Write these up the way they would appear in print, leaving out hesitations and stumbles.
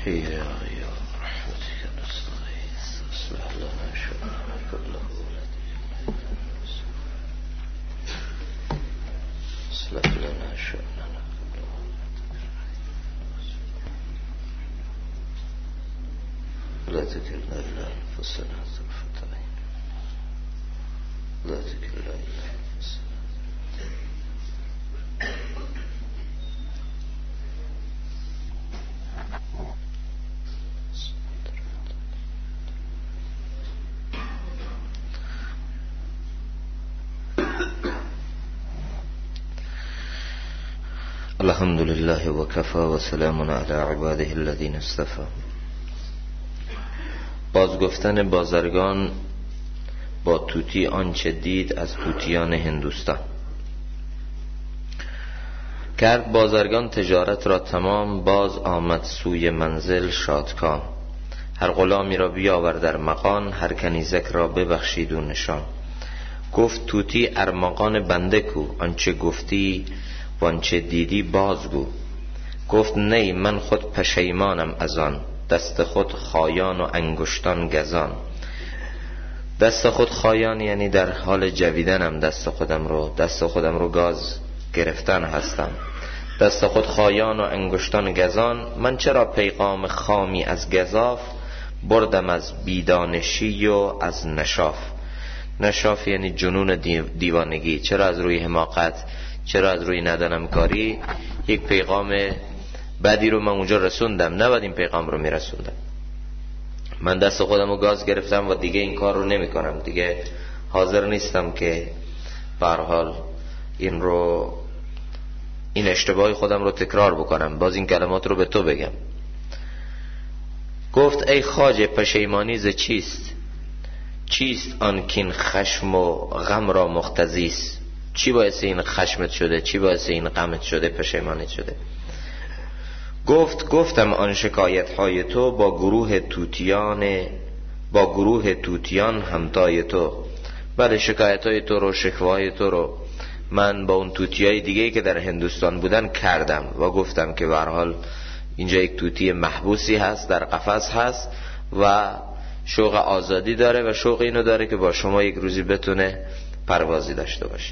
يا رحمتك نستغيث اصلح لنا شأننا كله اصلح لنا شأننا كله لا تكلنا إلى أنفسنا طرفة عين لا تكلنا إلى أنفسنا. الحمد لله وكفى وسلام على عباده الذين اصطفى. بازگفتن بازرگان با طوطی آنچه دید از طوطیان هندوستان. کرد بازرگان تجارت را تمام، باز آمد سوی منزل شادکام. هر غلامی را بیاور در مقام، هر کنیزک را ببخشید و نشان. گفت طوطی ارمغان بنده کو، آنچه گفتی وانچه دیدی بازگو. گفت نی من خود پشیمانم از آن، دست خود خایان و انگشتان گزان. دست خود خایان یعنی در حال جویدنم، دست خودم رو گاز گرفتن هستم. دست خود خایان و انگشتان گزان. من چرا پیغام خامی از گزاف، بردم از بیدانشی و از نشاف. نشاف یعنی جنون دیوانگی. چرا از روی حماقت، چرا از روی ندانم کاری یک پیغام بدی رو من اونجا رسوندم، نباید این پیغام رو میرسوندم. من دست خودم رو گاز گرفتم و دیگه این کار رو نمی کنم، دیگه حاضر نیستم که به هر حال این اشتباهی خودم رو تکرار بکنم، باز این کلمات رو به تو بگم. گفت ای خواجه پشیمانی ز چیست، چیست آن کین خشم و غم را مختزیست. چی باعث این خشمت شده، چی باعث این غمت شده، پشیمانت شده؟ گفتم آن شکایت های تو با گروه توتیان همتای تو. بله شکایت های تو رو، شکوای تو رو من با اون توتیای دیگه‌ای که در هندوستان بودن کردم و گفتم که به هر حال اینجا یک توتی محبوسی هست، در قفس هست و شوق آزادی داره و شوق اینو داره که با شما یک روزی بتونه پروازی داشته باشه.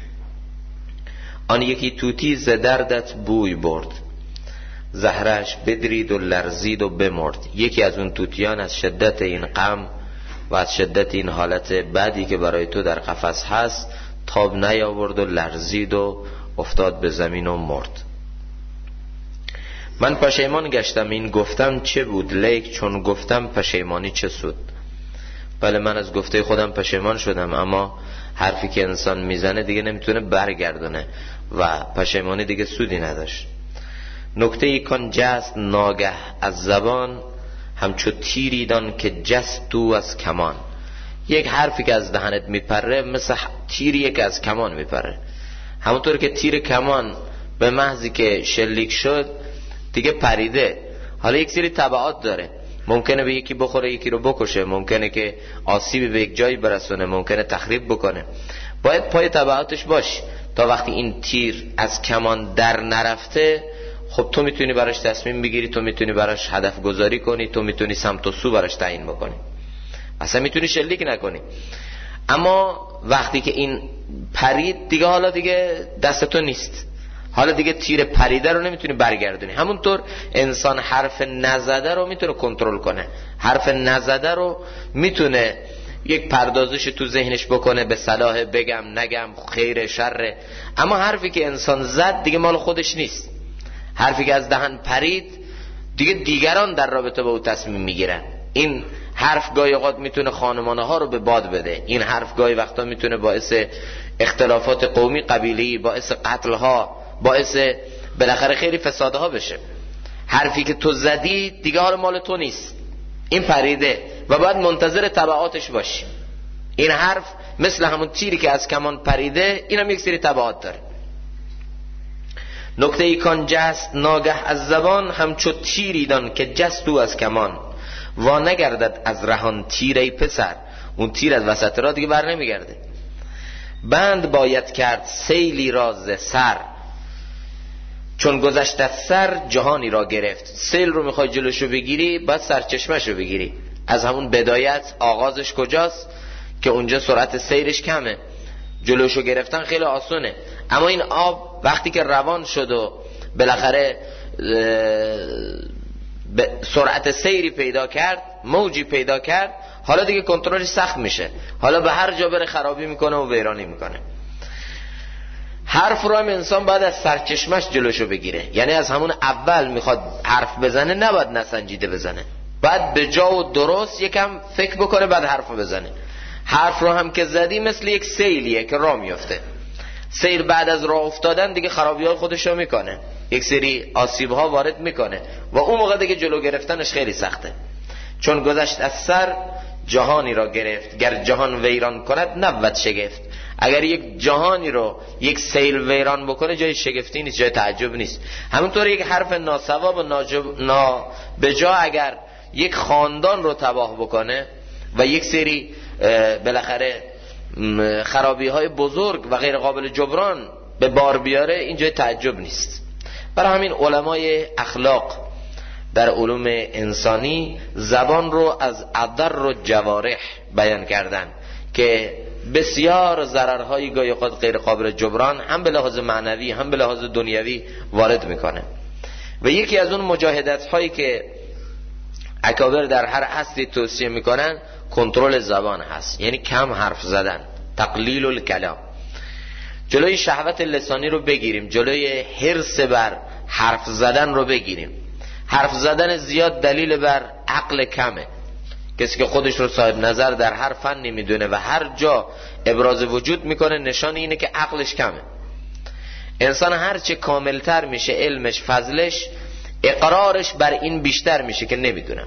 آن یکی توتی ز دردت بوی برد، زهرش بدرید و لرزید و بمرد. یکی از اون توتیان از شدت این غم و از شدت این حالت بدی که برای تو در قفس هست تاب نیاورد و لرزید و افتاد به زمین و مرد. من پشیمان گشتم این گفتم چه بود، لیک چون گفتم پشیمانی چه سود. بله من از گفته خودم پشیمان شدم، اما حرفی که انسان میزنه دیگه نمیتونه برگردونه و پشیمانی دیگه سودی نداشت. نکته ای کن جست ناگه از زبان، همچو تیری دان که جست تو از کمان. یک حرفی که از دهنت میپره مثل تیریه که از کمان میپره. همونطور که تیر کمان به محضی که شلیک شد دیگه پریده. حالا یک سری تبعات داره، ممکنه به یکی بخوره، یکی رو بکشه، ممکنه که آسیبی به یک جایی برسونه، ممکنه تخریب بکنه. باید پای تبعاتش باش تا وقتی این تیر از کمان در نرفته خب تو میتونی براش تصمیم بگیری، تو میتونی براش هدف گذاری کنی، تو میتونی سمت و سو براش تعیین بکنی، اصلا میتونی شلیک نکنی. اما وقتی که این پرید دیگه حالا دیگه دست تو نیست، حالا دیگه تیر پریده رو نمیتونی برگردونی. همونطور انسان حرف نزده رو میتونه کنترل کنه، حرف نزده رو میتونه یک پردازش تو ذهنش بکنه به صلاح، بگم نگم، خیر شر. اما حرفی که انسان زد دیگه مال خودش نیست. حرفی که از دهن پرید دیگه دیگران در رابطه با او تصمیم میگیرن. این حرف گاهی اوقات میتونه خانمانه ها رو به باد بده، این حرف گاهی وقتا میتونه باعث اختلافات قومی قبیله‌ای، باعث قتل ها، باعث بالاخره خیلی فسادها بشه. حرفی که تو زدی دیگه حال مال تو نیست، این پریده و باید منتظر تبعاتش باشی. این حرف مثل همون تیری که از کمان پریده، این هم یک سری تبعات داره. نکته ای کان جست ناگه از زبان، همچو تیری دان که جست او از کمان. وا نگردد از رهان تیر ای پسر، اون تیر از وسط را دیگه بر نمیگرده. بند باید کرد سیلی را ز سر، چون گذشت از سر جهانی را گرفت. سیل رو میخوای جلوشو بگیری، باید سرچشمش رو بگیری. از همون بدایت آغازش کجاست که اونجا سرعت سیرش کمه، جلوشو گرفتن خیلی آسونه. اما این آب وقتی که روان شد و بالاخره سرعت سیری پیدا کرد، موجی پیدا کرد، حالا دیگه کنترلش سخت میشه، حالا به هر جا بره خرابی میکنه و ویرانی میکنه. حرف رو هم انسان باید از سرچشمش جلوشو بگیره، یعنی از همون اول میخواد حرف بزنه نباید نسنجیده بزنه، باید به جا و درست یکم فکر بکنه بعد حرف بزنه. حرف رو هم که زدی مثل یک سیلیه که راه میفته. سیل بعد از راه افتادن دیگه خرابی‌های خودش رو میکنه، یک سری آسیب‌ها وارد میکنه و اون موقع دیگه جلو گرفتنش خیلی سخته. چون گذشت از سر جهانی را گرفت، گر جهان ویران کند نبود شگفت. اگر یک جهانی رو یک سیل ویران بکنه جای شگفتی نیست، جای تعجب نیست. همونطور یک حرف ناسواب و نابجا اگر یک خاندان رو تباه بکنه و یک سری بالاخره خرابی های بزرگ و غیر قابل جبران به بار بیاره، این جای تعجب نیست. برای همین علمای اخلاق در علوم انسانی زبان رو از اضر و جوارح بیان کردن که بسیار ضررهای گاهی اوقات غیر قابل جبران هم به لحاظ معنوی هم به لحاظ دنیوی وارد میکنه. و یکی از اون مجاهدت هایی که اکابر در هر عصری توصیه میکنن کنترل زبان هست، یعنی کم حرف زدن، تقلیل الکلام. جلوی شهوت لسانی رو بگیریم، جلوی حرص بر حرف زدن رو بگیریم. حرف زدن زیاد دلیل بر عقل کمه. کسی که خودش رو صاحب نظر در هر فنی میدونه و هر جا ابراز وجود میکنه، نشان اینه که عقلش کمه. انسان هرچه کاملتر میشه علمش، فضلش، اقرارش بر این بیشتر میشه که نمیدونم.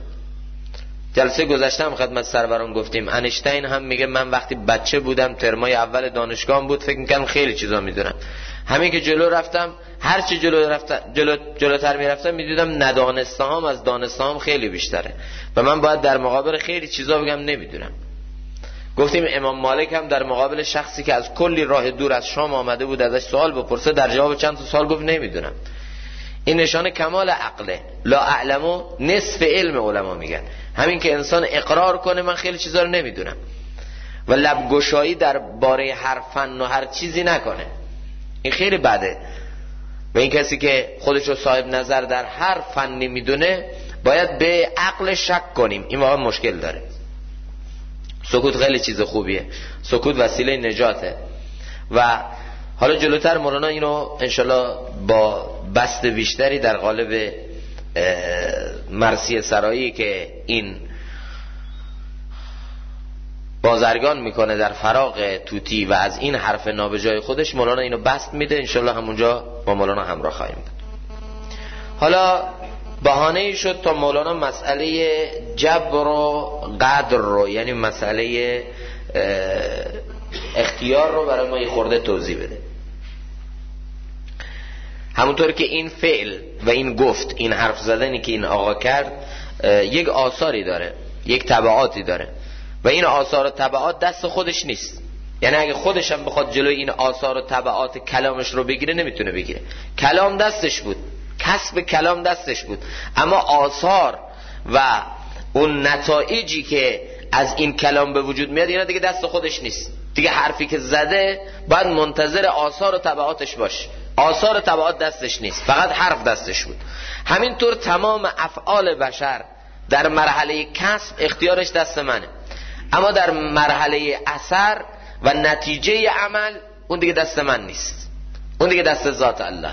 جلسه گذشتم خدمت سروران گفتیم انیشتین هم میگه من وقتی بچه بودم ترمای اول دانشگاه بود فکر میکردم خیلی چیزا میدونم، همین که جلو رفتم هرچی جلوتر میرفتم میدیدم ندانستهام از دانستهام خیلی بیشتره و من باید در مقابل خیلی چیزا بگم نمیدونم. گفتیم امام مالک هم در مقابل شخصی که از کلی راه دور از شام آمده بود ازش سوال بپرسه در جواب چند تا سوال گفت نمیدونم. این نشانه کمال عقله. لا اعلمو نصف علم علما میگن، همین که انسان اقرار کنه من خیلی چیزا رو نمیدونم و لبگشایی در باره هر فن و هر چیزی نکنه، این خیلی بده. و این کسی که خودش رو صاحب نظر در هر فنی میدونه باید به عقل شک کنیم، این واقعا مشکل داره. سکوت خیلی چیز خوبیه، سکوت وسیله نجاته. و حالا جلوتر مولانا اینو انشالله با بسط بیشتری در قالب مرثیه سرایی که این بازرگان میکنه در فراغ توتی و از این حرف نابجای خودش مولانا اینو بسط میده، انشالله همونجا با مولانا همراه خواهیم بود. حالا بهانه‌ای شد تا مولانا مسئله جبر و قدر رو، یعنی مسئله اختیار رو برای ما یه خورده توضیح بده. همونطور که این فعل و این گفت، این حرف زدنی که این آقا کرد یک آثاری داره، یک تبعاتی داره و این آثار و تبعات دست خودش نیست. یعنی اگه خودش هم بخواد جلوی این آثار و تبعات کلامش رو بگیره نمیتونه بگیره. کلام دستش بود، کسب کلام دستش بود، اما آثار و اون نتایجی که از این کلام به وجود میاد اینا دیگه دست خودش نیست. دیگه حرفی که زده باید منتظر آثار و تبعاتش باشه. آثار و تبعات دستش نیست، فقط حرف دستش بود. همینطور تمام افعال بشر در مرحله کسب اختیارش دست منه، اما در مرحله اثر و نتیجه عمل اون دیگه دست من نیست، اون دیگه دست ذات الله.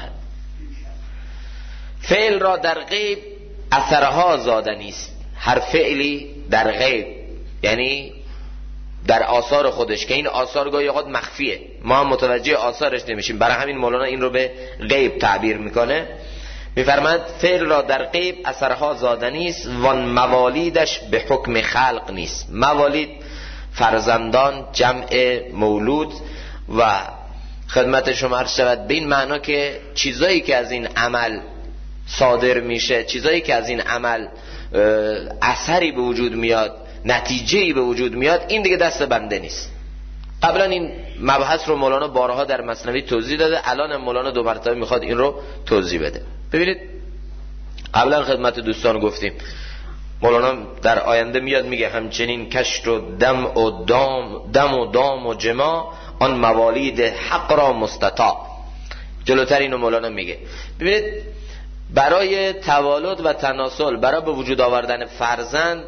فعل را در غیب اثرها زادنی است. هر فعلی در غیب یعنی در آثار خودش که این آثار گاهی اوقات مخفیه، ما هم متوجه آثارش نمیشیم، برای همین مولانا این رو به غیب تعبیر میکنه. میفرماید فعل را در غیب اثرها زادنی است وان موالیدش به حکم خلق نیست. موالید فرزندان، جمع مولود و خدمت شما عرض شود به این معنا که چیزایی که از این عمل صادر میشه، چیزایی که از این عمل اثری به وجود میاد، نتیجه‌ای به وجود میاد، این دیگه دست بنده نیست. قبلا این مبحث رو مولانا بارها در مثنوی توضیح داده، الان مولانا 2 مرتبه میخواد این رو توضیح بده. ببینید قبلا خدمت دوستان گفتیم مولانا در آینده میاد میگه همچنین کشت و دم و دام و جما آن موالید حق را مستطاع. جلوتر اینو مولانا میگه. ببینید برای توالد و تناسل، برای به وجود آوردن فرزند،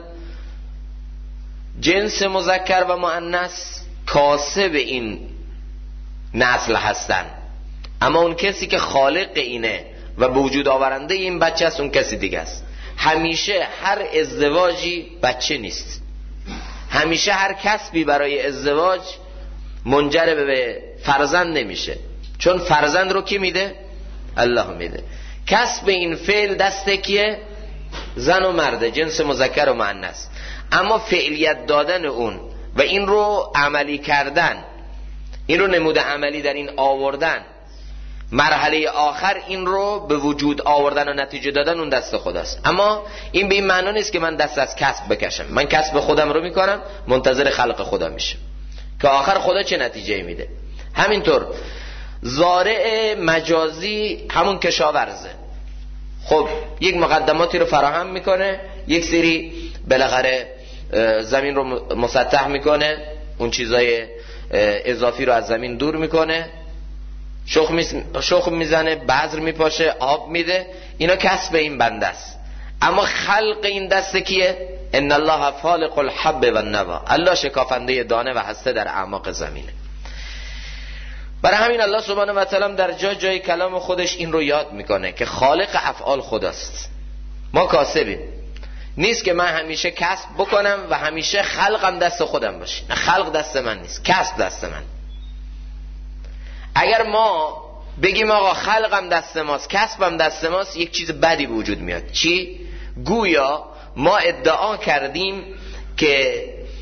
جنس مذکر و مؤنث کاسب این نسل هستن، اما اون کسی که خالق اینه و به وجود آورنده این بچه است اون کسی دیگه است. همیشه هر ازدواجی بچه نیست، همیشه هر کسبی برای ازدواج منجر به فرزند نمیشه، چون فرزند رو کی میده؟ الله میده. کسب این فعل دست کیه؟ زن و مرده، جنس مذکر و مؤنث. اما فعلیت دادن اون و این رو عملی کردن، این رو نمود عملی در این آوردن، مرحله آخر این رو به وجود آوردن و نتیجه دادن، اون دست خداست. اما این به این معنی نیست که من دست از کسب بکشم. من کسب خودم رو میکنم، منتظر خلق خدا میشم که آخر خدا چه نتیجه میده. همینطور زارع مجازی همون کشاورزه. خب یک مقدماتی رو فراهم میکنه، یک سری بالاخره زمین رو مسطح میکنه، اون چیزای اضافی رو از زمین دور میکنه، شخم میزنه، بذر میپاشه، آب میده. اینا کسب این بنده است. اما خلق این دست کیه؟ ان الله فالق الحب و النوا. الله شکافنده دانه و هسته در اعماق زمینه. برای همین الله سبحانه و تعالی در جای کلام خودش این رو یاد میکنه که خالق افعال خداست، ما کاسبیم. نیست که من همیشه کسب بکنم و همیشه خلقم دست خودم باشه. نه، خلق دست من نیست، کسب دست من. اگر ما بگیم آقا خلقم دست ماست، کسبم دست ماست، یک چیز بدی به وجود میاد. چی؟ گویا ما ادعا کردیم که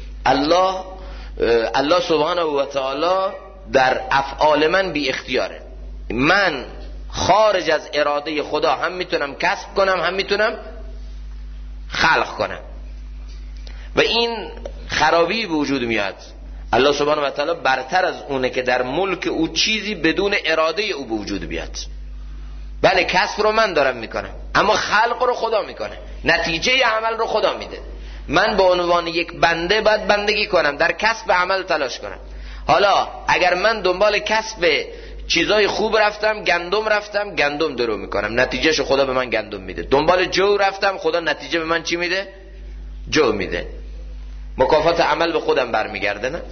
الله سبحانه و تعالی در افعال من بی اختیاره. من خارج از اراده خدا هم میتونم کسب کنم، هم میتونم خلق کنم و این خرابی به وجود میاد. الله سبحانه و تعالی برتر از اونه که در ملک او چیزی بدون اراده او به وجود بیاد. بله کسب رو من دارم میکنم، اما خلق رو خدا میکنه، نتیجه عمل رو خدا میده. من به عنوان یک بنده باید بندگی کنم، در کسب عمل تلاش کنم. حالا اگر من دنبال کسب چیزای خوب رفتم، گندم درو میکنم، نتیجهش خدا به من گندم میده. دنبال جو رفتم، خدا نتیجه به من چی میده؟ جو میده. مکافات عمل به خودم برمیگرده. نه،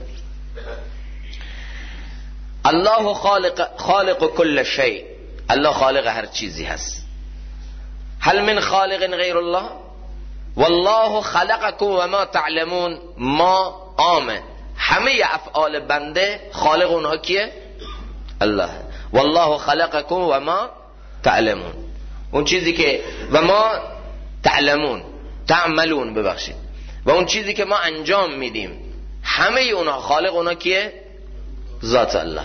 الله خالق کل شیء. الله خالق هر چیزی هست. هل من خالق غیر الله؟ والله خلقکم و ما تعلمون. ما آمن، همه افعال بنده خالق اونها کیه؟ الله. والله خلقکم و ما تعلمون. اون چیزی که و ما تعملون ببخشید، و اون چیزی که ما انجام میدیم، همه اونها خالق اونها کیه؟ ذات الله.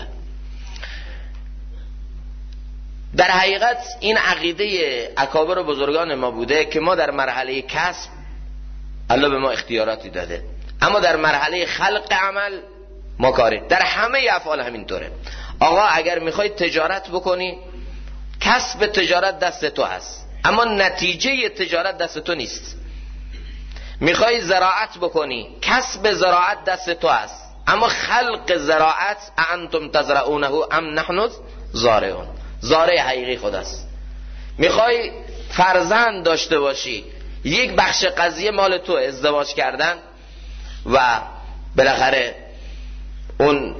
در حقیقت این عقیده اکابر و بزرگان ما بوده که ما در مرحله کسب الله به ما اختیاراتی داده، اما در مرحله خلق عمل ما کاری. در همه افعال همینطوره. آقا اگر میخوای تجارت بکنی، کسب تجارت دست تو هست، اما نتیجه تجارت دست تو نیست. میخوای زراعت بکنی، کسب زراعت دست تو هست، اما خلق زراعت انتم تزرعونه ام نحن زارعون. زارع حقیقی خداست. میخوای فرزند داشته باشی، یک بخش قضیه مال تو، ازدواج کردن و بالاخره اون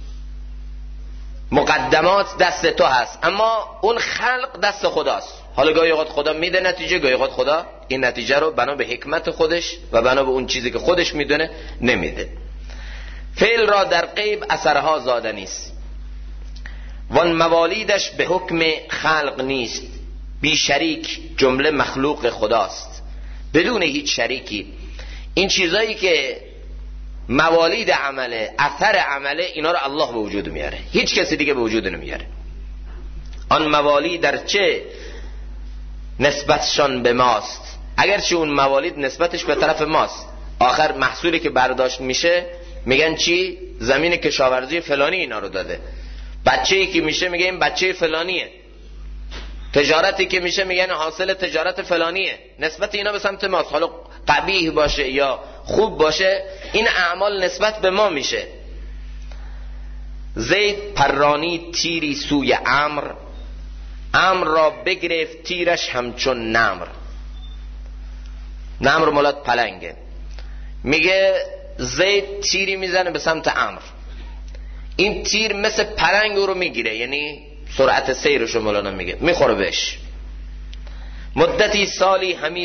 مقدمات دست تو هست، اما اون خلق دست خداست. حالا گاهی اوقات خدا میده نتیجه، گاهی اوقات خدا این نتیجه رو بنا به حکمت خودش و بنا به اون چیزی که خودش میدونه نمیده. فعل را در غیب اثرها زاده نیست، وان موالیدش به حکم خلق نیست. بی شریک جمله مخلوق خداست، بدون هیچ شریکی. این چیزایی که موالید عمله، اثر عمله، اینا رو الله به وجود میاره، هیچ کسی دیگه به وجود نمیاره. آن موالید در چه نسبتشان به ماست، اگرچه اون موالید نسبتش به طرف ماست، آخر محصولی که برداشت میشه میگن چی؟ زمین کشاورزی فلانی اینا رو داده. بچه‌ای که میشه میگه این بچه فلانیه. تجارتی که میشه میگن حاصل تجارت فلانیه. نسبت اینا به سمت ماست، حالا قبیح باشه یا خوب باشه این اعمال نسبت به ما میشه. زید پرانی تیری سوی عمرو، عمرو را بگرفت تیرش همچون نمر. نمر مولاد پلنگه. میگه زید تیری میزنه به سمت عمرو، این تیر مثل پلنگ رو میگیره، یعنی سرعت سیرش رو مولانا میگه، میخوره بهش. مدتی سالی همی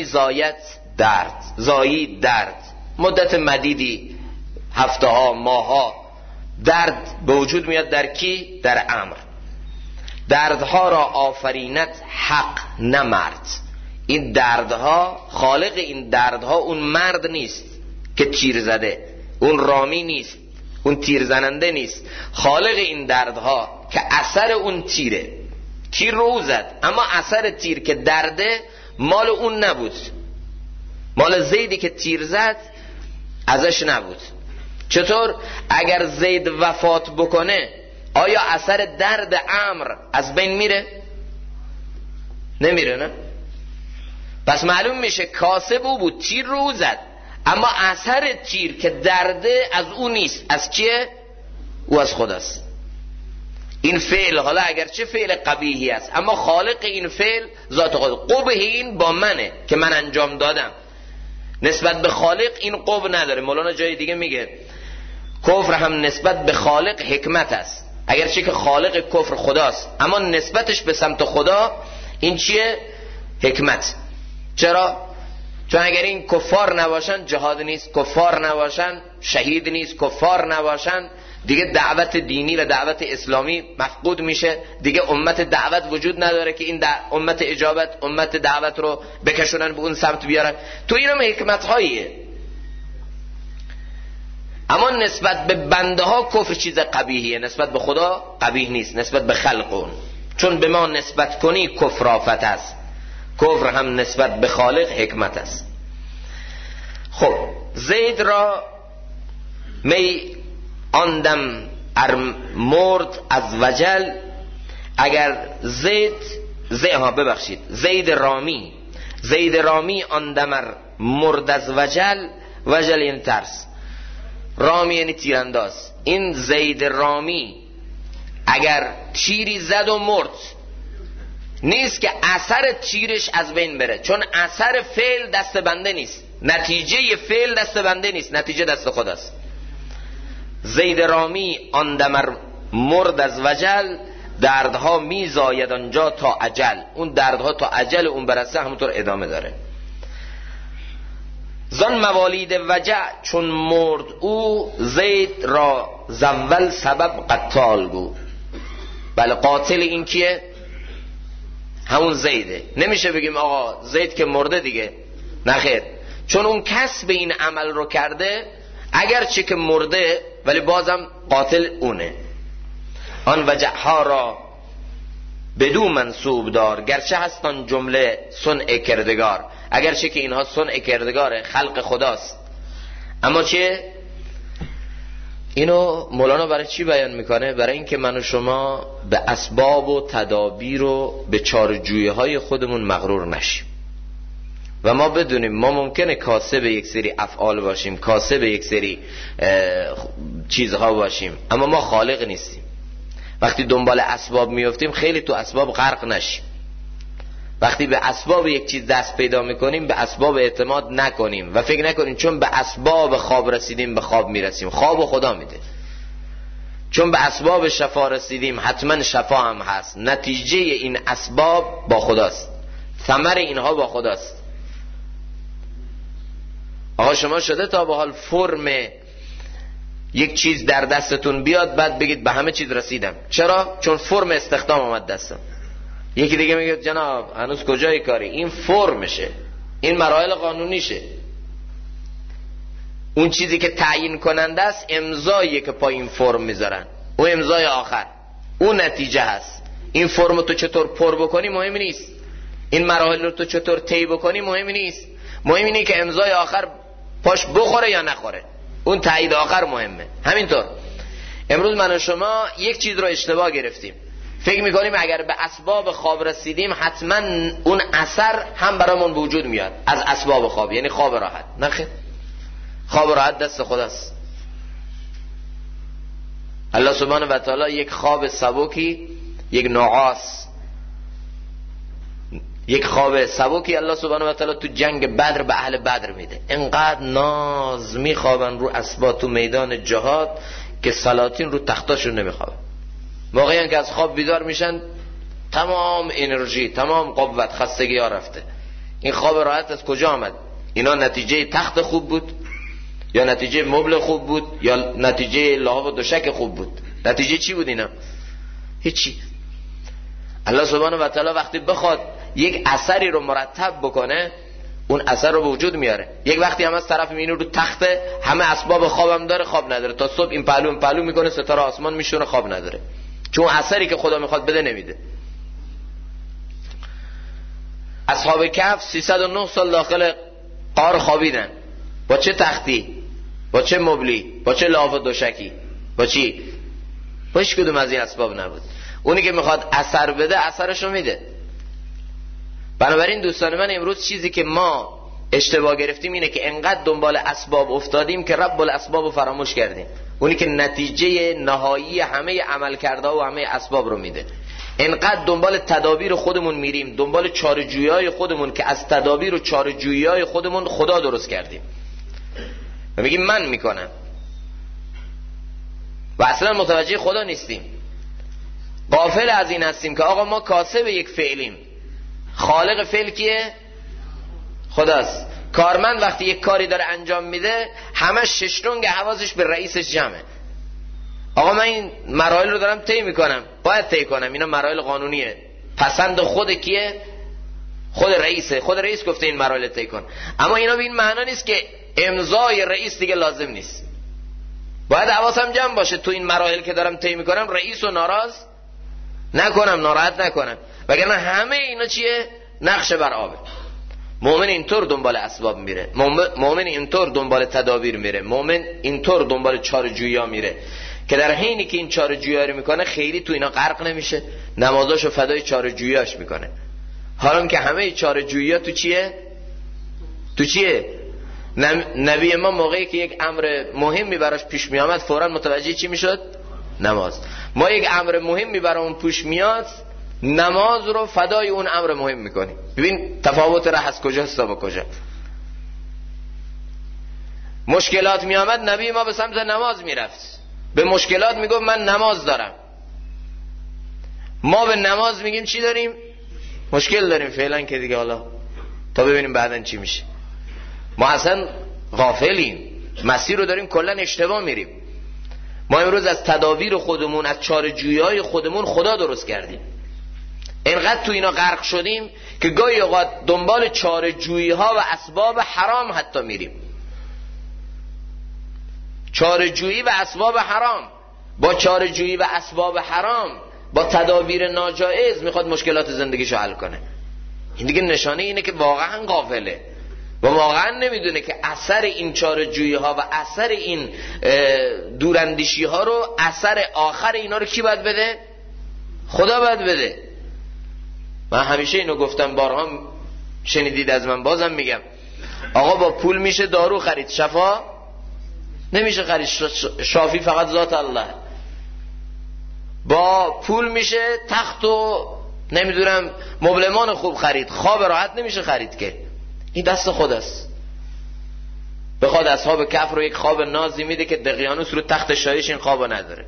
زایی درد، مدت مدیدی، هفته ها، ماه ها، درد به وجود میاد در کی؟ در عمرو. دردها را آفرینت حق نه مرد. این دردها، خالق این دردها اون مرد نیست که تیر زده، اون رامی نیست، اون تیر زننده نیست. خالق این دردها که اثر اون تیره، تیر رو او زد اما اثر تیر که درده مال اون نبود، مال زیدی که تیر زد ازش نبود. چطور؟ اگر زید وفات بکنه آیا اثر درد عمرو از بین میره؟ نمیره، نه؟ پس معلوم میشه کاسب او بود، تیر رو او زد اما اثر تیر که درده از او نیست. از کیه؟ او از خداست. این فعل حالا اگرچه فعل قبیحی است اما خالق این فعل ذات خود. قبح این با منه که من انجام دادم، نسبت به خالق این قبح نداره. مولانا جای دیگه میگه کفر هم نسبت به خالق حکمت است، اگرچه که خالق کفر خداست اما نسبتش به سمت خدا این چیه؟ حکمت. چرا؟ چون اگر این کفار نباشن جهاد نیست، کفار نباشن شهید نیست، کفار نباشن دیگه دعوت دینی و دعوت اسلامی مفقود میشه، دیگه امت دعوت وجود نداره که این امت اجابت، امت دعوت رو بکشونن به اون سمت بیارن. تو اینم حکمت هاییه. اما نسبت به بنده ها کفر چیز قبیحیه، نسبت به خدا قبیح نیست، نسبت به خلق اون. چون به ما نسبت کنی کفر آفت است، کفر هم نسبت به خالق حکمت است. خب زید را می آندم مرد از وجل. اگر زید رامی آندم مرد از وجل. وجل یعنی ترس، رامی یعنی تیرانداز. این زید رامی اگر تیری زد و مرد نیست که اثر تیرش از بین بره، چون اثر فعل دست بنده نیست، نتیجه فعل دست بنده نیست، نتیجه دست خداست. زید رامی آن دمر مرد از وجل. دردها می زاید آنجا تا اجل. اون دردها تا اجل اون برسه همونطور ادامه داره. زان موالید وجع چون مرد او. زید را زول سبب قتال گو. بله قاتل این کیه؟ همون زیده. نمیشه بگیم آقا زید که مرده دیگه، نخیر، چون اون کسب این عمل رو کرده، اگرچه که مرده ولی بازم قاتل اونه. آن وجعها را بدو منصوب دار، گرچه هستان جمله صنع کردگار. اگرچه که اینها صنع کردگاره، خلق خداست، اما چه؟ اینو مولانا برای چی بیان میکنه؟ برای اینکه من و شما به اسباب و تدابیر و به چارجویه های خودمون مغرور نشیم و ما بدونیم ما ممکنه کاسب یک سری افعال باشیم، کاسب یک سری چیزها باشیم، اما ما خالق نیستیم. وقتی دنبال اسباب میفتیم خیلی تو اسباب غرق نشیم. وقتی به اسباب یک چیز دست پیدا میکنیم به اسباب اعتماد نکنیم و فکر نکنیم چون به اسباب خواب رسیدیم به خواب میرسیم. خواب خدا میده. چون به اسباب شفا رسیدیم حتما شفا هم هست. نتیجه این اسباب با خداست، ثمر اینها با خداست. آقا شما شده تا به حال فرم یک چیز در دستتون بیاد بعد بگید به همه چیز رسیدم؟ چرا؟ چون فرم استخدام آمد دستم. یکی دیگه میگه جناب هنوز کجای کاری؟ این فرمشه، این مراحل قانونیشه. اون چیزی که تعیین کننده است امضاییه که پای این فرم میذارن، اون امضای آخر، اون نتیجه هست. این فرم تو چطور پر بکنی مهم نیست، این مراحل رو تو چطور طی بکنی مهم نیست، مهم اینه که امضای آخر پاش بخوره یا نخوره. اون تایید آخر مهمه. همینطور امروز من و شما یک چیز رو اشتباه گرفتیم، فکر میکنیم اگر به اسباب خواب رسیدیم حتما اون اثر هم برامون وجود میاد از اسباب خواب، یعنی خواب راحت. نه خیر، خواب راحت دست خداست. الله سبحانه و تعالی یک خواب سبکی، یک نعاس، یک خواب سبکی الله سبحانه و تعالی تو جنگ بدر به اهل بدر میده. انقدر ناز میخوابن رو اسباب تو میدان جهاد که سلاطین رو تختاشون نمیخوابن. موقعی که از خواب بیدار میشن تمام انرژی، تمام قوت، خستگی ها رفته. این خواب راحت از کجا آمد؟ اینا نتیجه تخت خوب بود یا نتیجه مبل خوب بود یا نتیجه لحاف و دوشک خوب بود؟ نتیجه چی بود اینا؟ هیچی. الله سبحانه و تعالی وقتی بخواد یک اثری رو مرتب بکنه اون اثر رو به وجود میاره. یک وقتی هم از طرف میینه رو تخت، همه اسباب خوابم داره، خواب نداره، تا صبح این پهلو میکنه، ستاره آسمان میشونه، خواب نداره، چون اثری که خدا میخواد بده نمیده. اصحاب کهف 309 سال داخل غار خوابیدن. با چه تختی؟ با چه مبلی؟ با چه لحاف و دوشکی؟ با چی؟ با هیچ کدوم از این اسباب نبود. اونی که میخواد اثر بده اثرشو میده. بنابراین دوستان من امروز چیزی که ما اشتباه گرفتیم اینه که انقدر دنبال اسباب افتادیم که رب الاسباب رو فراموش کردیم. اونی که نتیجه نهایی همه عملکردها و همه اسباب رو میده. انقدر دنبال تدابیر خودمون میریم، دنبال چاره‌جویی‌های خودمون که از تدابیر و چاره‌جویی‌های خودمون خدا درست کردیم و میگیم من میکنم و اصلا متوجه خدا نیستیم. غافل از این هستیم که آقا ما کاسب یک فعلیم، خالق فعل کیه؟ خداست. کارمند وقتی یک کاری داره انجام میده همه ششرنگ حواسش به رئیسش جمعه. آقا من این مراحل رو دارم طی میکنم، باید طی کنم، اینا مراحل قانونیه، پسند خود کیه؟ خود رئیسه. خود رئیس گفته این مراحل طی کن. اما اینا به این معنا نیست که امضای رئیس دیگه لازم نیست. باید حواسم جمع باشه تو این مراحل که دارم طی میکنم رئیس رو ناراض نکنم، ناراحت نکنم، وگرنه همه اینا چیه؟ نقش بر آبه. مؤمن اینطور دنبال اسباب میره، مؤمن اینطور دنبال تدابیر میره، مؤمن اینطور دنبال چاره‌جویی‌ها میره که در حینی که این چاره‌جویی‌ها رو میکنه خیلی تو اینا غرق نمیشه، نمازاشو فدای چاره‌جویی‌اش میکنه. حالا که همه چاره‌جویی‌ها تو چیه؟ تو چیه؟ نبی ما موقعی که یک امر مهمی براش پیش میامد فوراً متوجه چی میشد؟ نماز. ما یک امر مهمی برامون پیش میاد نماز رو فدای اون امر مهم میکنیم. ببین تفاوت راه از کجاست تا به کجا. مشکلات میامد نبی ما به سمت نماز میرفت، به مشکلات میگفت من نماز دارم. ما به نماز میگیم چی داریم؟ مشکل داریم فعلا که دیگه، حالا تا ببینیم بعدن چی میشه. ما اصلا غافلیم، مسیر رو داریم کلا اشتباه میریم. ما امروز از تدابیر خودمون، از چاره‌جویی‌های خودمون خدا درست کردیم. اینقدر تو اینا غرق شدیم که گاهی اوقات دنبال چاره‌جویی‌ها و اسباب حرام حتی میریم. چاره‌جویی و اسباب حرام، با چاره‌جویی و اسباب حرام، با تدابیر ناجایز میخواد مشکلات زندگیشو حل کنه. این دیگه نشانه اینه که واقعا غافله و واقعا نمیدونه که اثر این چاره‌جویی‌ها و اثر این دوراندیشی‌ها رو، اثر آخر اینا رو کی باید بده؟ خدا باید بده. من همیشه اینو گفتم، بارها شنیدید از من، بازم میگم آقا با پول میشه دارو خرید، شفا نمیشه خرید. شافی فقط ذات الله. با پول میشه تخت و نمیدونم مبلمان خوب خرید، خواب راحت نمیشه خرید که. این دست خداست. بخواد اصحاب کهف رو یک خواب نازی میده که دقیانوس رو تخت شاهیش این خوابو نداره.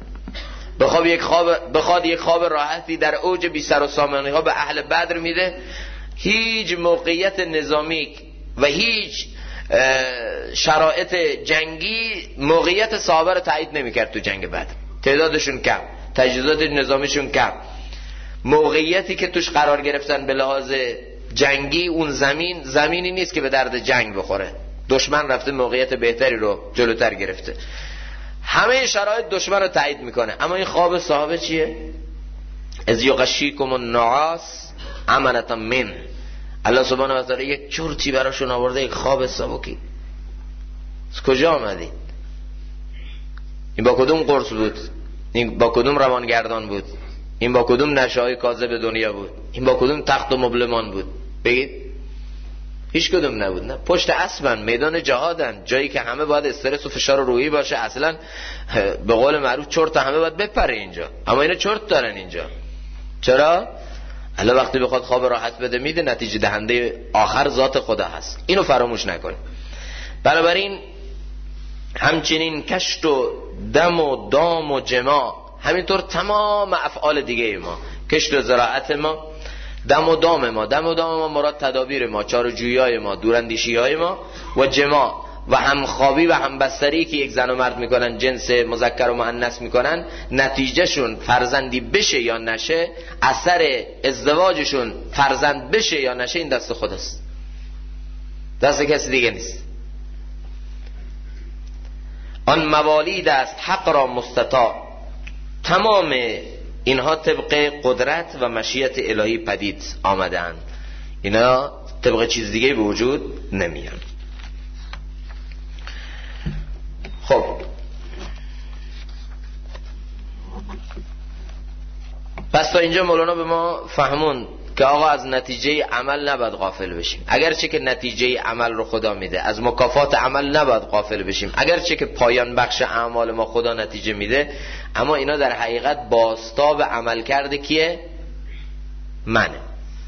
بخواد یک خواب راحتی در اوج بی سر و سامانی ها به اهل بدر میده. هیچ موقعیت نظامی و هیچ شرایط جنگی موقعیت صحابه رو تایید نمیکرد. تو جنگ بدر تعدادشون کم، تجهیزات نظامیشون کم، موقعیتی که توش قرار گرفتن به لحاظ جنگی اون زمینی نیست که به درد جنگ بخوره. دشمن رفته موقعیت بهتری رو جلوتر گرفته. همه شرایط دشمن رو تایید میکنه. اما این خواب صحابه چیه؟ از یغشیکم النعاس امنة من. الله سبحانه و تعالی یک چرتی براشون آورده، یک خواب سبکی. از کجا آمدید؟ این با کدوم قرص بود؟ این با کدوم روانگردان بود؟ این با کدوم نشه‌های کاذب دنیا بود؟ این با کدوم تخت و مبلمان بود؟ بگید. هیچ کدوم نبود. نه، پشت اسبن، میدان جهادن، جایی که همه باید استرس و فشار روحی باشه. اصلا به قول معروف چرت همه باید بپره اینجا، اما اینا چرت دارن اینجا. چرا؟ الله وقتی بخواد خواب راحت بده میده، نتیجه دهنده آخر ذات خدا هست. اینو فراموش نکنید. بنابراین همچنین کشت و دم و دام و جماع، همینطور تمام افعال دیگه ما، کشت و زراعت ما، دم و دام ما مراد تدابیر ما، چاره‌جویی‌های ما، دوراندیشی‌های ما، و جماع و همخوابی و همبستری که یک زن و مرد میکنن، جنس مذکر و مؤنث میکنن، نتیجهشون فرزندی بشه یا نشه، اثر ازدواجشون فرزند بشه یا نشه، این دست خداست، دست کسی دیگه نیست. آن موالید است حق را مستطاع، تمام اینها طبق قدرت و مشیت الهی پدید آمدند، اینا طبق چیز دیگه به وجود نمیان. خب پس تا اینجا مولانا به ما فهمون که آقا از نتیجه عمل نباید غافل بشیم، اگرچه که نتیجه عمل رو خدا میده، از مکافات عمل نباید غافل بشیم، اگرچه که پایان بخش اعمال ما خدا نتیجه میده، اما اینا در حقیقت بازتاب عمل کرده کیه؟ منه.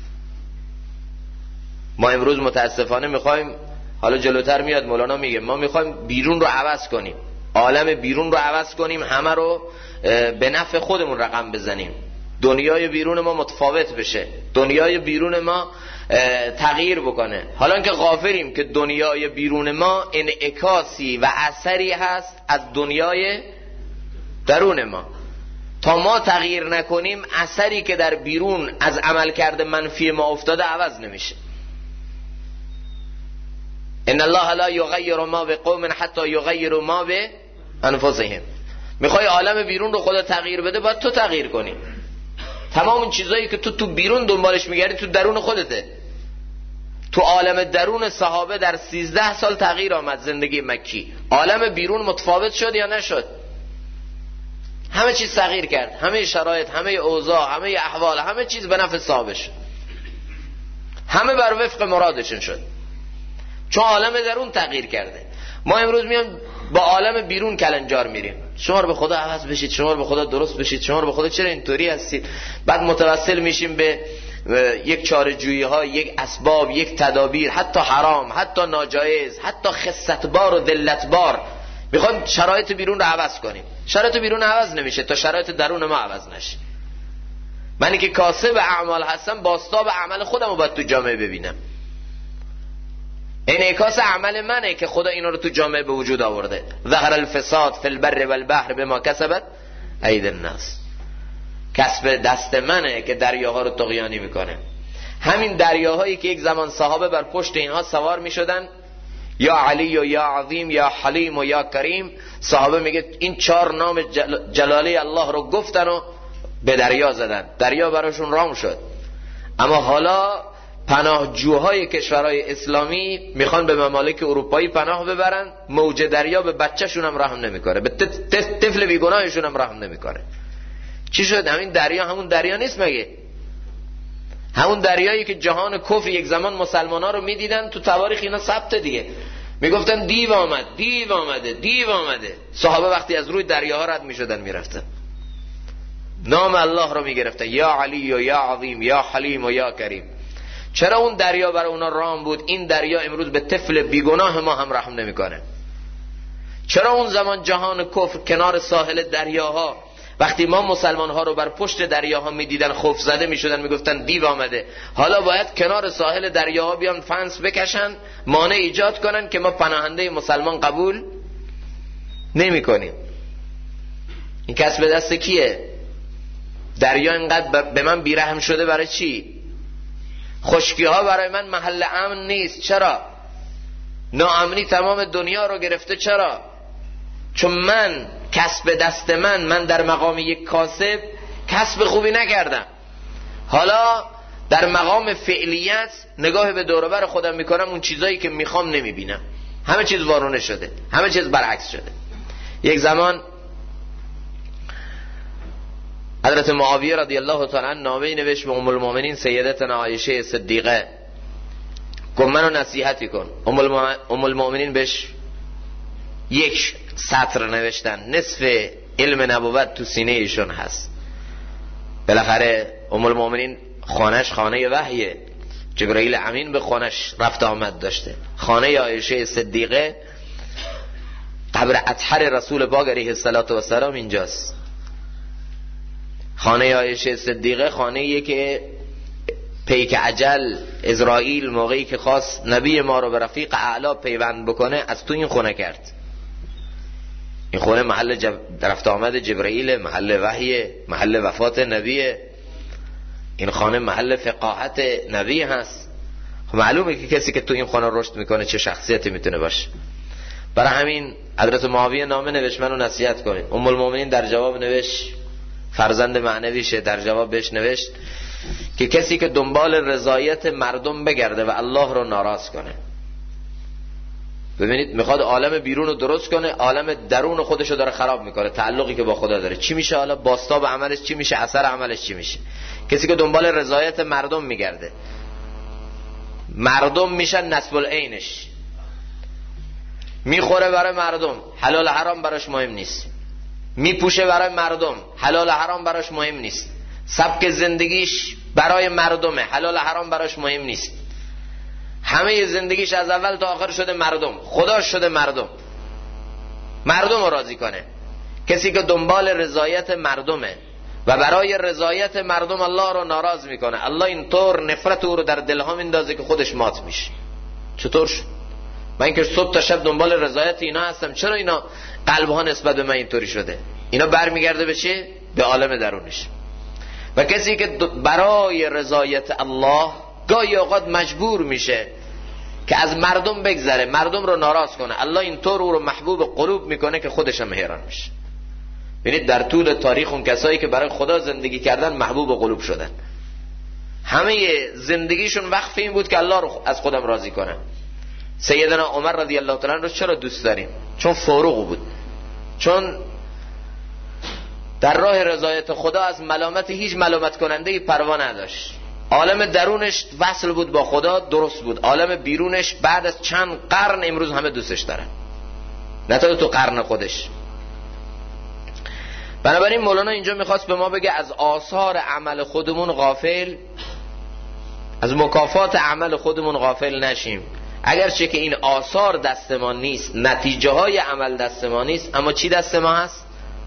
ما امروز متاسفانه میخوایم، حالا جلوتر میاد مولانا میگه، ما میخوایم بیرون رو عوض کنیم، عالم بیرون رو عوض کنیم، همه رو به نفع خودمون رقم بزنیم، دنیای بیرون ما متفاوت بشه، دنیای بیرون ما تغییر بکنه، حالا اینکه غافلیم که دنیای بیرون ما انعکاسی و اثری هست از دنیای درون ما. تا ما تغییر نکنیم، اثری که در بیرون از عملکرد منفی ما افتاده عوض نمیشه. ان الله لا یغیر ما بقوم حتی یغیروا ما بانفسهم. میخوای عالم بیرون رو خدا تغییر بده، باید تو تغییر کنی. تمام این چیزایی که تو بیرون دنبالش میگردی تو درون خودته. تو عالم درون صحابه در 13 سال تغییر آمد زندگی مکی. عالم بیرون متفاوت شد یا نشد؟ همه چیز تغییر کرد، همه شرایط، همه اوضاع، همه احوال، همه چیز به نفع صحابه شد، همه بر وفق مرادشون شد، چون عالم درون تغییر کرده. ما امروز میام با عالم بیرون کلنجار میریم، شما رو به خدا عوض بشید، شما رو به خدا درست بشید، شما رو به خدا چرا اینطوری هستید. بعد متوسل میشیم به یک چاره‌جویی ها، یک اسباب، یک تدابیر، حتی حرام، حتی ناجایز، حتی خستبار و ذلتبار. میخوایم شرایط بیرون رو عوض کنیم. شرایط بیرون عوض نمیشه تا شرایط درون ما عوض نشه. منی که کاسب اعمال هستم، بازتاب عمل خودم رو باید تو جامعه ببینم. انعکاس عمل منه که خدا اینا رو تو جامعه به وجود آورده. ظهر الفساد فی البر والبحر بما کسبت ایدی الناس. کسب دست منه که دریاها رو طغیانی میکنه. همین دریاهایی که یک زمان صحابه بر پشت اینها سوار میشدن، یا علی و یا عظیم یا حلیم و یا کریم، صحابه میگه این 4 نام جلالی الله رو گفتن و به دریا زدن، دریا براشون رام شد. اما حالا پناهجوهای کشورهای اسلامی میخوان به ممالک اروپایی پناه ببرن، موج دریا به بچه‌شون هم رحم نمیکنه، به طفل بیگناهشون هم رحم نمیکنه. چی شد؟ همین دریا همون دریا نیست مگه؟ همون دریایی که جهان کفر یک زمان مسلمان‌ها رو میدیدن، تو تواریخ اینا ثبت دیگه، میگفتن دیو آمد، دیو آمده، دیو آمده. صحابه وقتی از روی دریاها رد میشدن میرفتن، نام الله رو میگرفتن، یا علی و یا عظیم یا حلیم و یا کریم. چرا اون دریا برای اونا رام بود؟ این دریا امروز به طفل بیگناه ما هم رحم نمیکنه. چرا اون زمان جهان کفر کنار ساحل دریاها، وقتی ما مسلمان ها رو بر پشت دریاها میدیدن خوف زده میشدن، میگفتن دیو آمده، حالا باید کنار ساحل دریاها بیان فنس بکشن، مانع ایجاد کنن که ما پناهنده مسلمان قبول نمی کنیم. این کسب دست کیه؟ دریا اینقدر به من بیرحم شده برای چی؟ خشکی ها برای من محل امن نیست. چرا؟ ناامنی تمام دنیا رو گرفته. چرا؟ چون من کسب دست من در مقام یک کاسب کسب خوبی نکردم. حالا در مقام فعلیت نگاه به دور و بر خودم میکنم، اون چیزایی که میخوام نمیبینم، همه چیز وارونه شده، همه چیز برعکس شده. یک زمان حضرت معاویه رضی الله تعالی عنه نامه نوشت به ام المؤمنین سیدتنا عایشه صدیقه، گفت منو نصیحتی کن. ام المؤمنین بهش یک سطر نوشتن، نصف علم نبوت تو سینه ایشون هست. بالاخره ام المؤمنین خانش خانه وحیه، جبرائیل امین به خانش رفت آمد داشته. خانه عایشه صدیقه قبر اطهر رسول پاک علیه السلام اینجاست. خانه عایشه صدیقه خانه‌ایه که پیک اجل اسرائیل موقعی که خواست نبی ما رو به رفیق اعلا پیوند بکنه از تو این خونه کرد. این خونه محل رفت آمد جبرائیل، محل وحی، محل وفات نبیه. این خانه محل فقاهت نبی هست. معلومه که کسی که تو این خانه رشد میکنه چه شخصیتی میتونه باشه. برای همین حضرت معاویه نامه نوشت منو نصیحت کنید. ام المؤمنین در جواب نوشت، فرزند معنویشه، در جواب بهش نوشت که کسی که دنبال رضایت مردم بگرده و الله رو ناراض کنه. ببینید میخواد عالم بیرون رو درست کنه، عالم درون خودش رو داره خراب میکنه. تعلقی که با خدا داره چی میشه؟ حالا بازتاب عملش چی میشه؟ اثر عملش چی میشه؟ کسی که دنبال رضایت مردم میگرده، مردم میشن نسب العینش، میخوره برای مردم، حلال حرام براش مهم نیست، میپوشه برای مردم، حلال حرام براش مهم نیست، سبک زندگیش برای مردمه، حلال حرام براش مهم نیست، همه زندگیش از اول تا آخر شده مردم، خدا شده مردم رو راضی کنه. کسی که دنبال رضایت مردمه و برای رضایت مردم الله رو ناراض میکنه، الله اینطور نفرت او رو در دلها میندازه که خودش مات میشه. چطور شد؟ من که صبح تا شب دنبال رضایت اینا هستم، چرا اینا قلبها نسبت به من اینطوری شده؟ اینا برمیگرده به چه؟ به عالم درونش. و کسی که برای رضایت الله گاهی اوقات مجبور میشه که از مردم بگذره، مردم رو ناراض کنه، الله اینطور او رو محبوب قلوب میکنه که خودش هم حیران میشه. ببینید در طول تاریخ اون کسایی که برای خدا زندگی کردن محبوب قلوب شدن، همه زندگیشون وقف این بود که الله رو از خودم راضی کنن. سیدنا عمر رضی الله تعالی عنه رو چرا دوست داریم؟ چون فاروق بود، چون در راه رضایت خدا از ملامت هیچ ملامت کننده پروا نداشت. عالم درونش وصل بود با خدا، درست بود. عالم بیرونش بعد از چند قرن امروز همه دوستش دارن، نه تو قرن خودش. بنابراین مولانا اینجا میخواست به ما بگه از آثار عمل خودمون غافل، از مکافات عمل خودمون غافل نشیم. اگرچه که این آثار دست ما نیست، نتیجه های عمل دست ما نیست، اما چی دست ما هست؟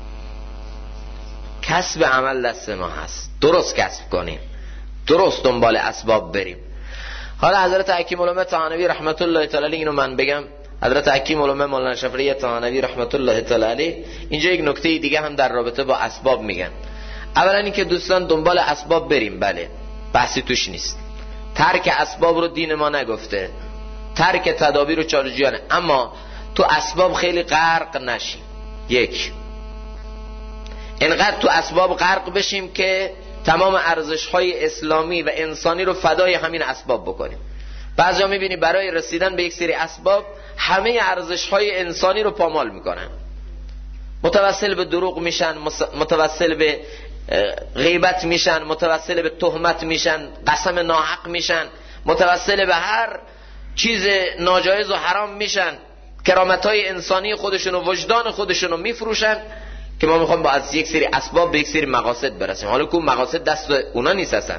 کسب عمل دست ما هست. درست کسب کنیم، درست دنبال اسباب بریم. حالا حضرت حکیم علامه طحانوی رحمت الله تعالی علیه، اینو من بگم، حضرت حکیم علامه مولانا شفیعی طحانوی رحمت الله تعالی علیه اینجا یک نکته دیگه هم در رابطه با اسباب میگن. اولا این که دوستان دنبال اسباب بریم، بله بحثی توش نیست، ترک اسباب رو دین ما نگفته، ترک تدابیر و چالشیانه، اما تو اسباب خیلی غرق نشیم. یک، انقدر تو اسباب غرق بشیم که تمام ارزش‌های اسلامی و انسانی رو فدای همین اسباب بکنیم. بعضیا می‌بینی برای رسیدن به یک سری اسباب همه ارزش‌های انسانی رو پامال میکنن، متوسل به دروغ میشن، متوسل به غیبت میشن، متوسل به تهمت میشن، قسم ناحق میشن، متوسل به هر چیز ناجایز و حرام میشن، کرامت‌های انسانی خودشون و وجدان خودشون رو میفروشن که ما میخوام با از یک سری اسباب به یک سری مقاصد برسیم. حالا که مقاصد دست اونا نیست اصلا.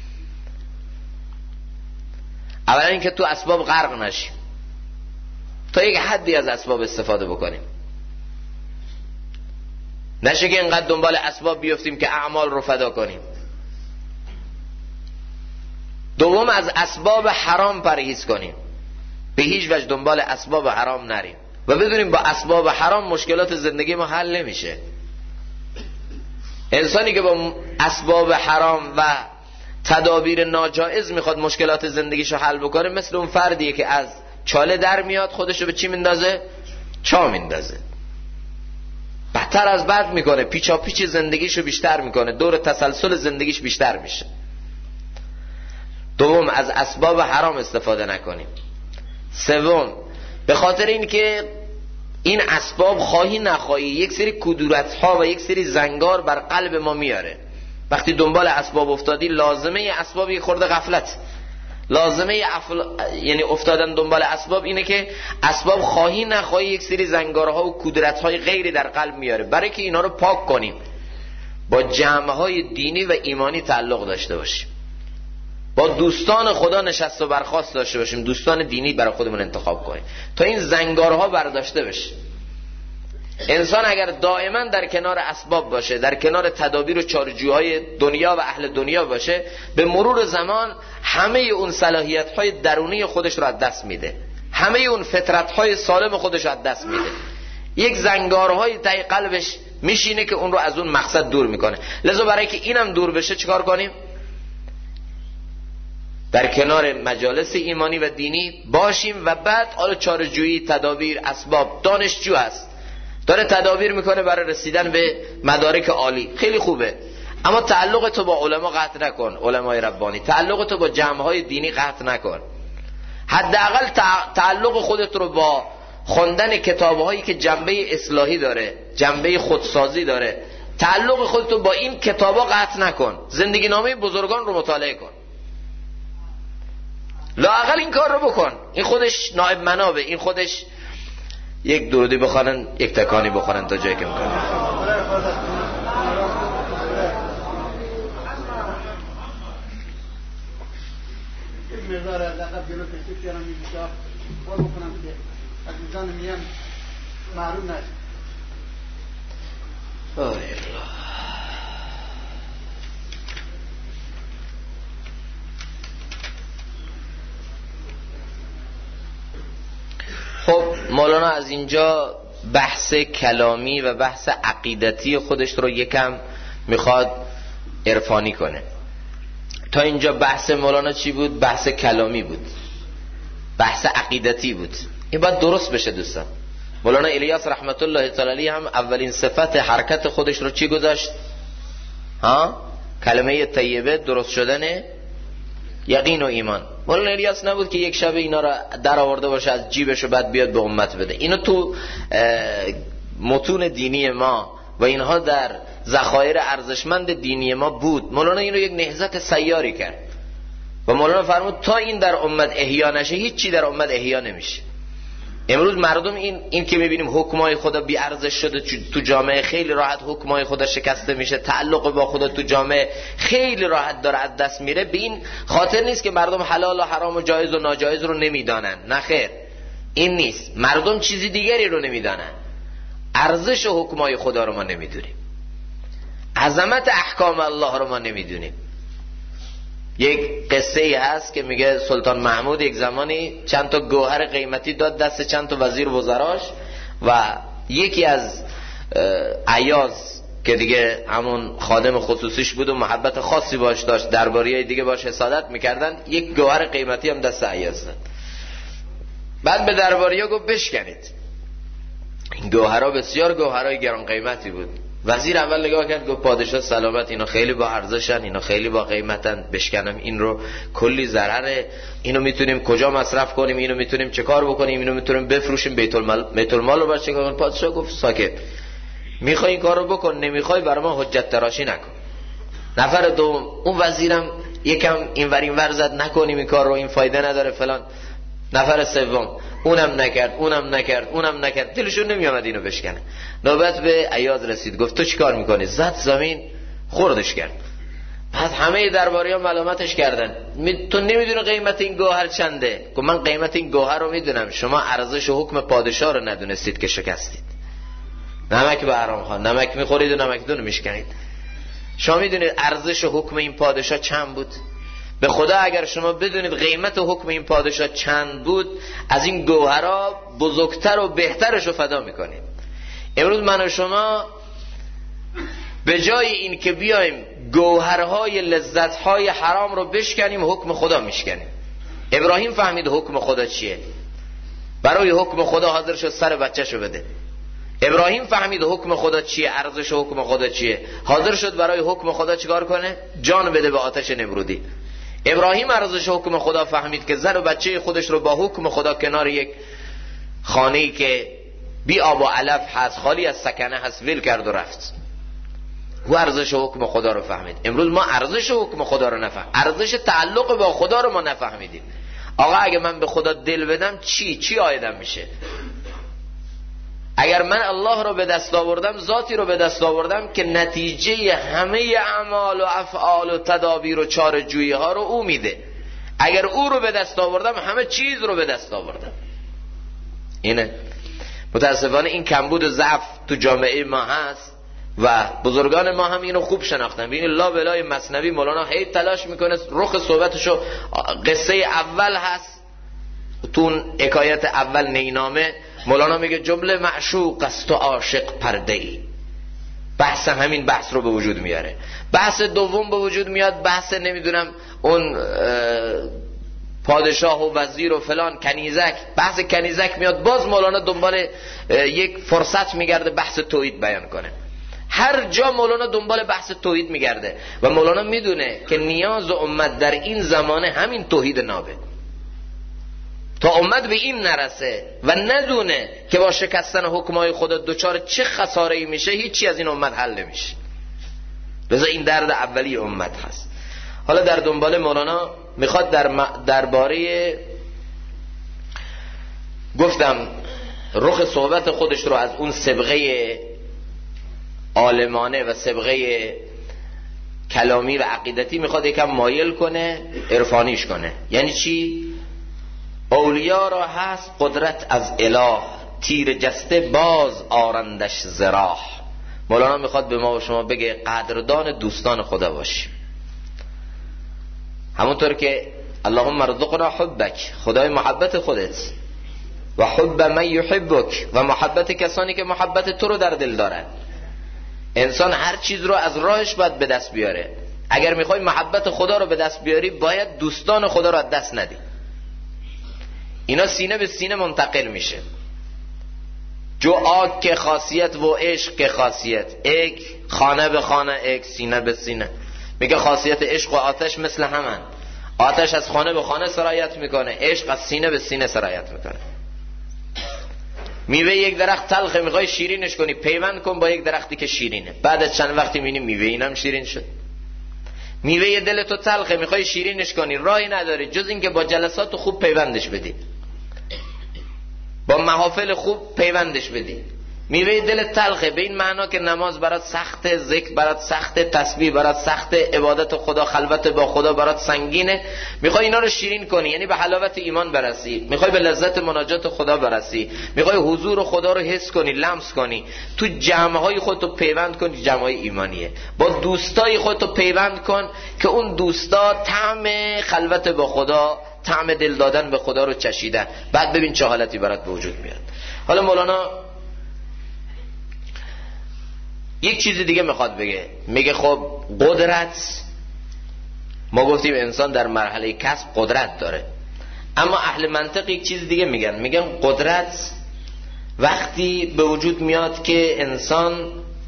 اولا این که تو اسباب غرق نشیم، تا یک حدی از اسباب استفاده بکنیم، نشه که اینقدر دنبال اسباب بیفتیم که اعمال رو فدا کنیم. دوم، از اسباب حرام پرهیز کنیم، به هیچ وجه دنبال اسباب حرام نریم و بدونیم با اسباب حرام مشکلات زندگی ما حل نمیشه. انسانی که با اسباب حرام و تدابیر ناجائز میخواد مشکلات زندگیشو حل بکنه، مثل اون فردیه که از چاله در میاد خودشو به چی میندازه؟ چا میندازه. بدتر از بد میکنه، پیچا پیچ زندگیشو بیشتر میکنه، دور تسلسل زندگیش بیشتر میشه. دوم، از اسباب حرام استفاده نکنیم. سوم، به خاطر این که این اسباب خواهی نخواهی یک سری کدورت‌ها و یک سری زنگار بر قلب ما میاره. وقتی دنبال اسباب افتادی، لازمه اسباب یک خورده غفلت. یعنی افتادن دنبال اسباب اینه که اسباب خواهی نخواهی یک سری زنگارها و کدورت‌های غیری در قلب میاره. برای که اینا رو پاک کنیم، با جمع‌های دینی و ایمانی تعلق داشته باشیم، با دوستان خدا نشست و برخاست داشته باشیم، دوستان دینی برای خودمون انتخاب کنیم تا این زنگارها برداشته بشه. انسان اگر دائما در کنار اسباب باشه، در کنار تدابیر و چارجوهای دنیا و اهل دنیا باشه، به مرور زمان همه اون صلاحیت‌های درونی خودش رو از دست میده، همه اون فطرت‌های سالم خودش رو از دست میده. یک زنگارهای ته قلبش میشینه که اون رو از اون مقصد دور میکنه. لذا برای که اینم دور بشه چیکار کنیم؟ در کنار مجالس ایمانی و دینی باشیم و بعد حالا چاره‌جویی، تدابیر، اسباب. دانشجو هست، داره تدابیر میکنه برای رسیدن به مدارک عالی، خیلی خوبه، اما تعلق تو با علما قطع نکن، علمای ربانی. تعلق تو با جمع‌های دینی قطع نکن. حداقل تعلق خودت رو با خوندن کتاب‌هایی که جنبه اصلاحی داره، جنبه خودسازی داره، تعلق خودت رو با این کتابا قطع نکن. زندگی نامه بزرگان رو مطالعه کن، لااقل این کار رو بکن. این خودش نائب منابه، این خودش یک درودی بخوانن، یک تکانی بخوانن تا جایی که میکنن. خب مولانا از اینجا بحث کلامی و بحث عقیدتی خودش رو یکم میخواد عرفانی کنه. تا اینجا بحث مولانا چی بود؟ بحث کلامی بود، بحث عقیدتی بود. این باید درست بشه دوستان. مولانا الیاس رحمت الله تعالی علیه هم اولین صفت حرکت خودش رو چی گذاشت؟ کلمه طیبه، درست شدن یقین و ایمان. مولانا الیاس نبود که یک شب اینا را در آورده باشه از جیبش و بعد بیاد به امت بده. اینو تو متون دینی ما و اینها در ذخایر ارزشمند دینی ما بود. مولانا اینو یک نهضت سیاری کرد و مولانا فرمود تا این در امت احیا نشه هیچ چی در امت احیا نمیشه. امروز مردم این که میبینیم حکمای خدا بی ارزش شده تو جامعه، خیلی راحت حکمای خدا شکسته میشه، تعلق با خدا تو جامعه خیلی راحت داره از دست میره. به این خاطر نیست که مردم حلال و حرام و جایز و ناجایز رو نمیدانن، نه خیر، این نیست. مردم چیزی دیگری رو نمیدانن، ارزش حکمای خدا رو ما نمیدونیم، عظمت احکام الله رو ما نمیدونیم. یک قصه ای هست که میگه سلطان محمود یک زمانی چند تا گوهر قیمتی داد دست چند تا وزیر وزراش و یکی از عیاز که دیگه همون خادم خصوصیش بود و محبت خاصی باش داشت، درباریای دیگه باش حسادت میکردن، یک گوهر قیمتی هم دست عیاز داد. بعد به درباریا گفت بشکنید. این گوهرها بسیار گوهرهای گران قیمتی بود. وزیر اول نگاه کرد گفت پادشاه سلامت، اینا خیلی با ارزشن، اینا خیلی با قیمتن، بشکنم این رو کلی ضرره، اینو میتونیم کجا مصرف کنیم، اینو میتونیم چه کار بکنیم، اینو میتونیم بفروشیم، بیت المال رو باشه کنیم. پادشاه گفت ساکت، میخوای این کارو بکن، نمیخوای برای ما حجت تراشی نکن. نفر دوم، اون وزیرم یکم اینور زد، نکنیم این کار رو، این فایده نداره فلان. نفر سوم، اونم نکرد، دلشون نمیامد اینو بشکنه. نوبت به عیاض رسید، گفت تو چیکار میکنی؟ زد زمین خوردش کرد. بعد همه درباریان ملامتش کردن، تو نمیدونی قیمت این گوهر چنده؟ گفت من قیمت این گوهر رو میدونم، شما ارزش و حکم پادشاه رو ندونستید که شکستید. نمک به حرام خان، نمک میخورید و نمکدون میشکنید. شما میدونید ارزش و حکم این پادشاه چند بود؟ به خدا اگر شما بدونید قیمت و حکم این پادشاه چند بود، از این گوهرها بزرگتر و بهترش رو فدا میکنید. امروز من و شما به جای این که بیایم گوهرهای لذتهای حرام رو بشکنیم، حکم خدا میشکنیم. ابراهیم فهمید حکم خدا چیه، برای حکم خدا حاضر شد سر بچه‌شو بده. ابراهیم فهمید حکم خدا چیه، ارزش حکم خدا چیه، حاضر شد برای حکم خدا چیکار کنه؟ جان بده به آتش نمرودی. ابراهیم ارزش حکم خدا فهمید که زن و بچه خودش رو با حکم خدا کنار یک خانه‌ای که بی آب و علف هست، خالی از سکنه هست، ول کرد و رفت. او ارزش حکم خدا رو فهمید. امروز ما ارزش حکم خدا رو نفهمیم، ارزش تعلق با خدا رو ما نفهمیدیم. آقا اگه من به خدا دل بدم چی آیدم میشه؟ اگر من الله رو به دست آوردم، ذاتی رو به دست آوردم که نتیجه همه اعمال و افعال و تدابیر و چاره‌جویی ها رو او میده. اگر او رو به دست آوردم، همه چیز رو به دست آوردم. اینه متاسفانه این کمبود و ضعف تو جامعه ما هست و بزرگان ما هم اینو خوب شناختن. ببین لا بلای مثنوی مولانا هی تلاش میکنه رخ صحبتشو، قصه اول هست تو اون حکایت اول نینامه، مولانا میگه جمله معشوق است و عاشق پرده ای. بحث همین بحث رو به وجود میاره. بحث دوم به وجود میاد، بحث نمیدونم اون پادشاه و وزیر و فلان کنیزک، بحث کنیزک میاد، باز مولانا دنبال یک فرصت میگرده بحث توحید بیان کنه. هر جا مولانا دنبال بحث توحید میگرده و مولانا میدونه که نیاز امت در این زمانه همین توحید نابه. تا امت به این نرسه و ندونه که با شکستن حکمای خدا دوچار چه خساره‌ای میشه، هیچی از این امت حل نمیشه. لذا این درد اولی امت هست. حالا در دنبال مولانا میخواد درباره گفتم رخ صحبت خودش رو از اون سبقه عالمانه و سبقه کلامی و عقیدتی میخواد یکم مایل کنه، عرفانیش کنه. یعنی چی؟ اولیا را هست قدرت از اله، تیر جسته باز آرندش زراح. مولانا میخواد به ما و شما بگه قدردان دوستان خدا باشیم. همونطور که اللهم ارزقنا حبک، خدای محبت خودت، و حب من یحبک، و محبت کسانی که محبت تو رو در دل دارن. انسان هر چیز رو از راهش باید به دست بیاره. اگر میخوای محبت خدا رو به دست بیاری، باید دوستان خدا رو از دست ندی. اینا سینه به سینه منتقل میشه. جو آگ که خاصیت و عشق که خاصیت، ایک خانه به خانه، ایک سینه به سینه. میگه خاصیت عشق و آتش مثل همن. آتش از خانه به خانه سرایت میکنه، عشق از سینه به سینه سرایت میکنه. میوه یک درخت تلخه، میخوای شیرینش کنی، پیوند کن با یک درختی که شیرینه. بعد از چند وقتی میبینی میوه اینم شیرین شد. میوه دل تو تلخه، میخوای شیرینش کنی، راهی نداری جز این که با جلسات خوب پیوندش بدی، با محافل خوب پیوندش بدی. میوه دل تلخه به این معنا که نماز برات سخته، ذکر برات سخته، تسبیح برات سخته، عبادت خدا، خلوت با خدا برات سنگینه. میخوای اینا رو شیرین کنی، یعنی به حلاوت ایمان برسی، میخوای به لذت مناجات خدا برسی، میخوای حضور خدا رو حس کنی، لمس کنی. تو جمعهای خودتو پیوند کن، جمعهای ایمانیه. با دوستای خودتو پیوند کن که اون دوستا طعم خلوت با خدا، طعم دل دادن به خدا رو چشیدن. بعد ببین چه حالتی برات به وجود میاد. حالا مولانا یک چیز دیگه میخواد بگه. میگه خب قدرت، ما گفتیم انسان در مرحله کسب قدرت داره، اما اهل منطق یک چیز دیگه میگن قدرت وقتی به وجود میاد که انسان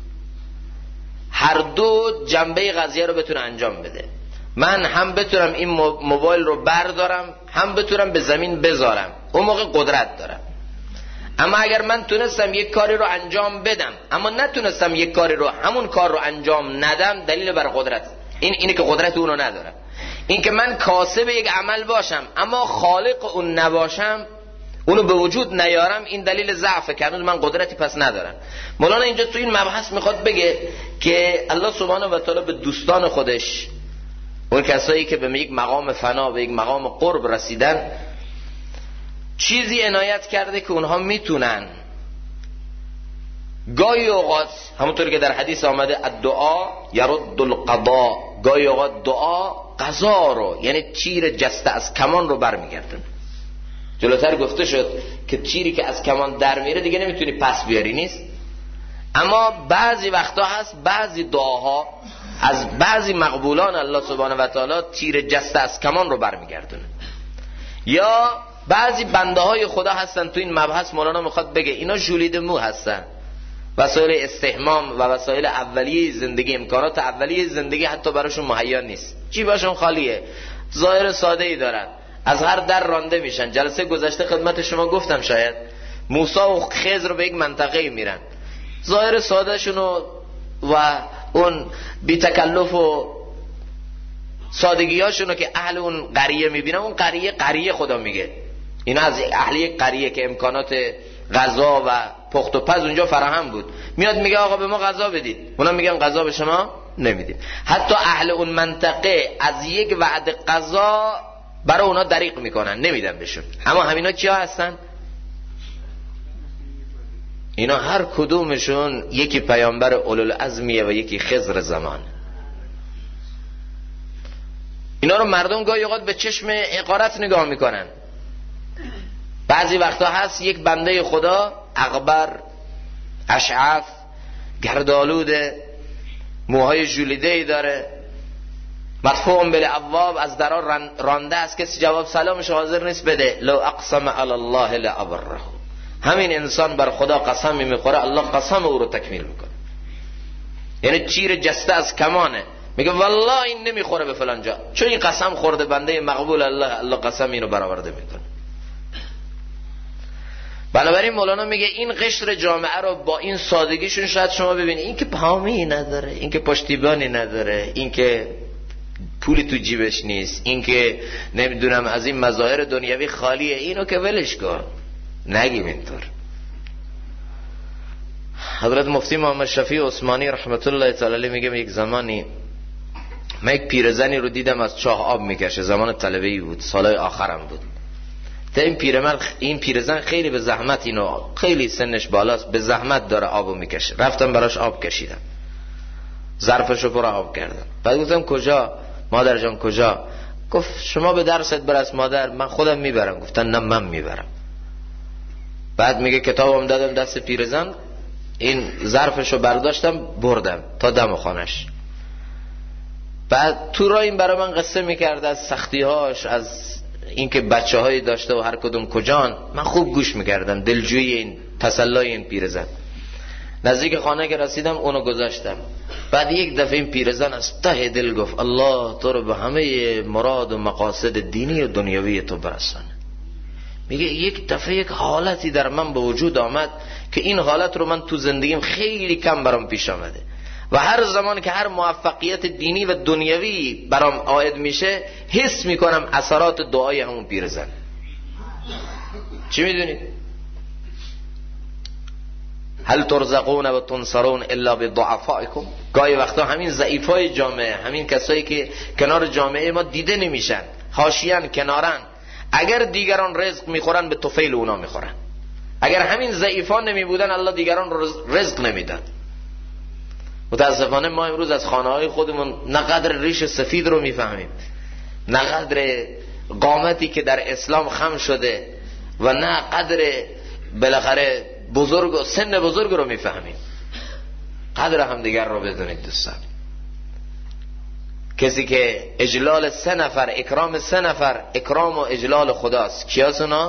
هر دو جنبه قضیه رو بتونه انجام بده. من هم بتونم این موبایل رو بردارم، هم بتونم به زمین بذارم، اون موقع قدرت دارم. اما اگر من تونستم یک کاری رو انجام بدم اما نتونستم یک کاری رو، همون کار رو انجام ندم، دلیل بر قدرت اینه که قدرت اون رو ندارم. این که من کاسب یک عمل باشم اما خالق اون نباشم، اونو به وجود نیارم، این دلیل ضعفه که من قدرتی پس ندارم. مولانا اینجا تو این مبحث میخواد بگه که الله سبحانه و تعالی به دوستان خودش، اون کسایی که به یک مقام فنا، به یک مقام قرب رسیدن، چیزی عنایت کرده که اونها میتونن گاهی اوقات، همونطور که در حدیث آمده الدعا یرد القضا، گاهی اوقات دعا قضا رو، یعنی تیر جسته از کمان رو برمیگردن. جلوتر گفته شد که تیری که از کمان در میره دیگه نمیتونی پس بیاری، نیست. اما بعضی وقتا هست بعضی دعاها از بعضی مقبولان الله سبحانه و تعالی تیر جسته از کمان رو برمیگردونه. یا بعضی بنده های خدا هستن، تو این مبحث مولانا میخواد بگه اینا ژولیده مو هستن، وسایل استحمام و وسایل اولیه زندگی، امکانات اولیه زندگی حتی براشون مهیا نیست، جیباشون خالیه، ظاهر ساده ای دارن، از هر در رانده میشن. جلسه گذشته خدمت شما گفتم شاید موسی و خضر به یک منطقه میرن، ظاهر ساده شونو و اون بی تکلف و سادگیاشونو که اهل اون قریه میبینن، اون قریه خدا میگه. اینا از اهل یک قریه که امکانات غذا و پخت و پز اونجا فراهم بود، میاد میگه آقا به ما غذا بدید، اونا میگن غذا به شما نمیدیم. حتی اهل اون منطقه از یک وعده غذا برای اونا دریغ میکنن، نمیدن بهشون. اما همینا کیا هستن؟ اینا هر کدومشون یکی پیامبر اولوالعزمیه و یکی خضر زمان. اینا رو مردم گاهی اوقات به چشم حقارت نگاه میکنن. بعضی وقتا هست یک بنده خدا اغبر، اشعف، گردآلوده، موهای ژولیده‌ای داره، مدفوع بالابواب، از درا رانده است، کسی جواب سلامش حاضر نیست بده. لو اقسم علی الله لابره. همین انسان بر خدا قسم میخوره، الله قسم او رو تکمیل میکنه. یعنی چیر جسته از کمانه، میگه والله این نمیخوره به فلان جا، چون این قسم خورده بنده مقبول الله، الله قسم اینو برآورده میکنه. بنابراین مولانا میگه این قشر جامعه رو با این سادگیشون شاید شما ببینید، این که پامی نداره، این که پشتیبانی نداره، این که پولی تو جیبش نیست، این که نمیدونم از این مظاهر دنیوی خالیه، اینو که ولش کن، نگیم اینطور. حضرت مفتی محمد شفیع عثمانی رحمت الله تعالی علیه میگه یک زمانی من یک پیرزنی رو دیدم از چاه آب میکشه، زمان طلبه‌ای بود، سالهای آخرم بود. تا این پیرزن خیلی به زحمت، اینو خیلی سنش بالاست، به زحمت داره آبو میکشه. رفتم براش آب کشیدم، ظرفشو پر آب کردم. بعد گفتم کجا مادر جان کجا؟ گفت شما به درست برس مادر، من خودم میبرم. گفتن نه من میبرم. بعد میگه کتابم دادم دست پیرزن، این ظرفشو برداشتم بردم تا دم خانش. بعد تو را این برای من قصه میکرد از سختیهاش، از اینکه بچه‌هایی داشته و هر کدوم کجان. من خوب گوش میکردم، دلجوی این تسلای این پیرزن. نزدیک خانه که رسیدم اونو گذاشتم. بعد یک دفعه این پیرزن از ته دل گفت الله تو رو به همه مراد و مقاصد دینی و دنیوی تو برسانه. میگه یک دفعه یک حالتی در من به وجود آمد که این حالت رو من تو زندگیم خیلی کم برام پیش آمده و هر زمان که هر موفقیت دینی و دنیوی برام عائد میشه حس میکنم اثرات دعای همون پیرزن. چی میدونید؟ هل ترزقون و تنصرون الا بضعفائکم. گاهی وقتا همین ضعیفای جامعه، همین کسایی که کنار جامعه ما دیده نمیشن، حاشیه‌ان، کنارن، اگر دیگران رزق میخورن به طفیل اونا میخورن. اگر همین ضعیفان نمی بودن الله دیگران رزق نمیداد. متاسفانه ما امروز از خانه‌های خودمون نه قدر ریش سفید رو میفهمیم، نه قدر قامتی که در اسلام خم شده و نه قدر بالاخره بزرگ سن بزرگ رو میفهمیم. قدر هم دیگر رو بدونید دوستان. کسی که اجلال 3 نفر، اکرام 3 نفر، اکرام و اجلال خداست. کیاست اونا؟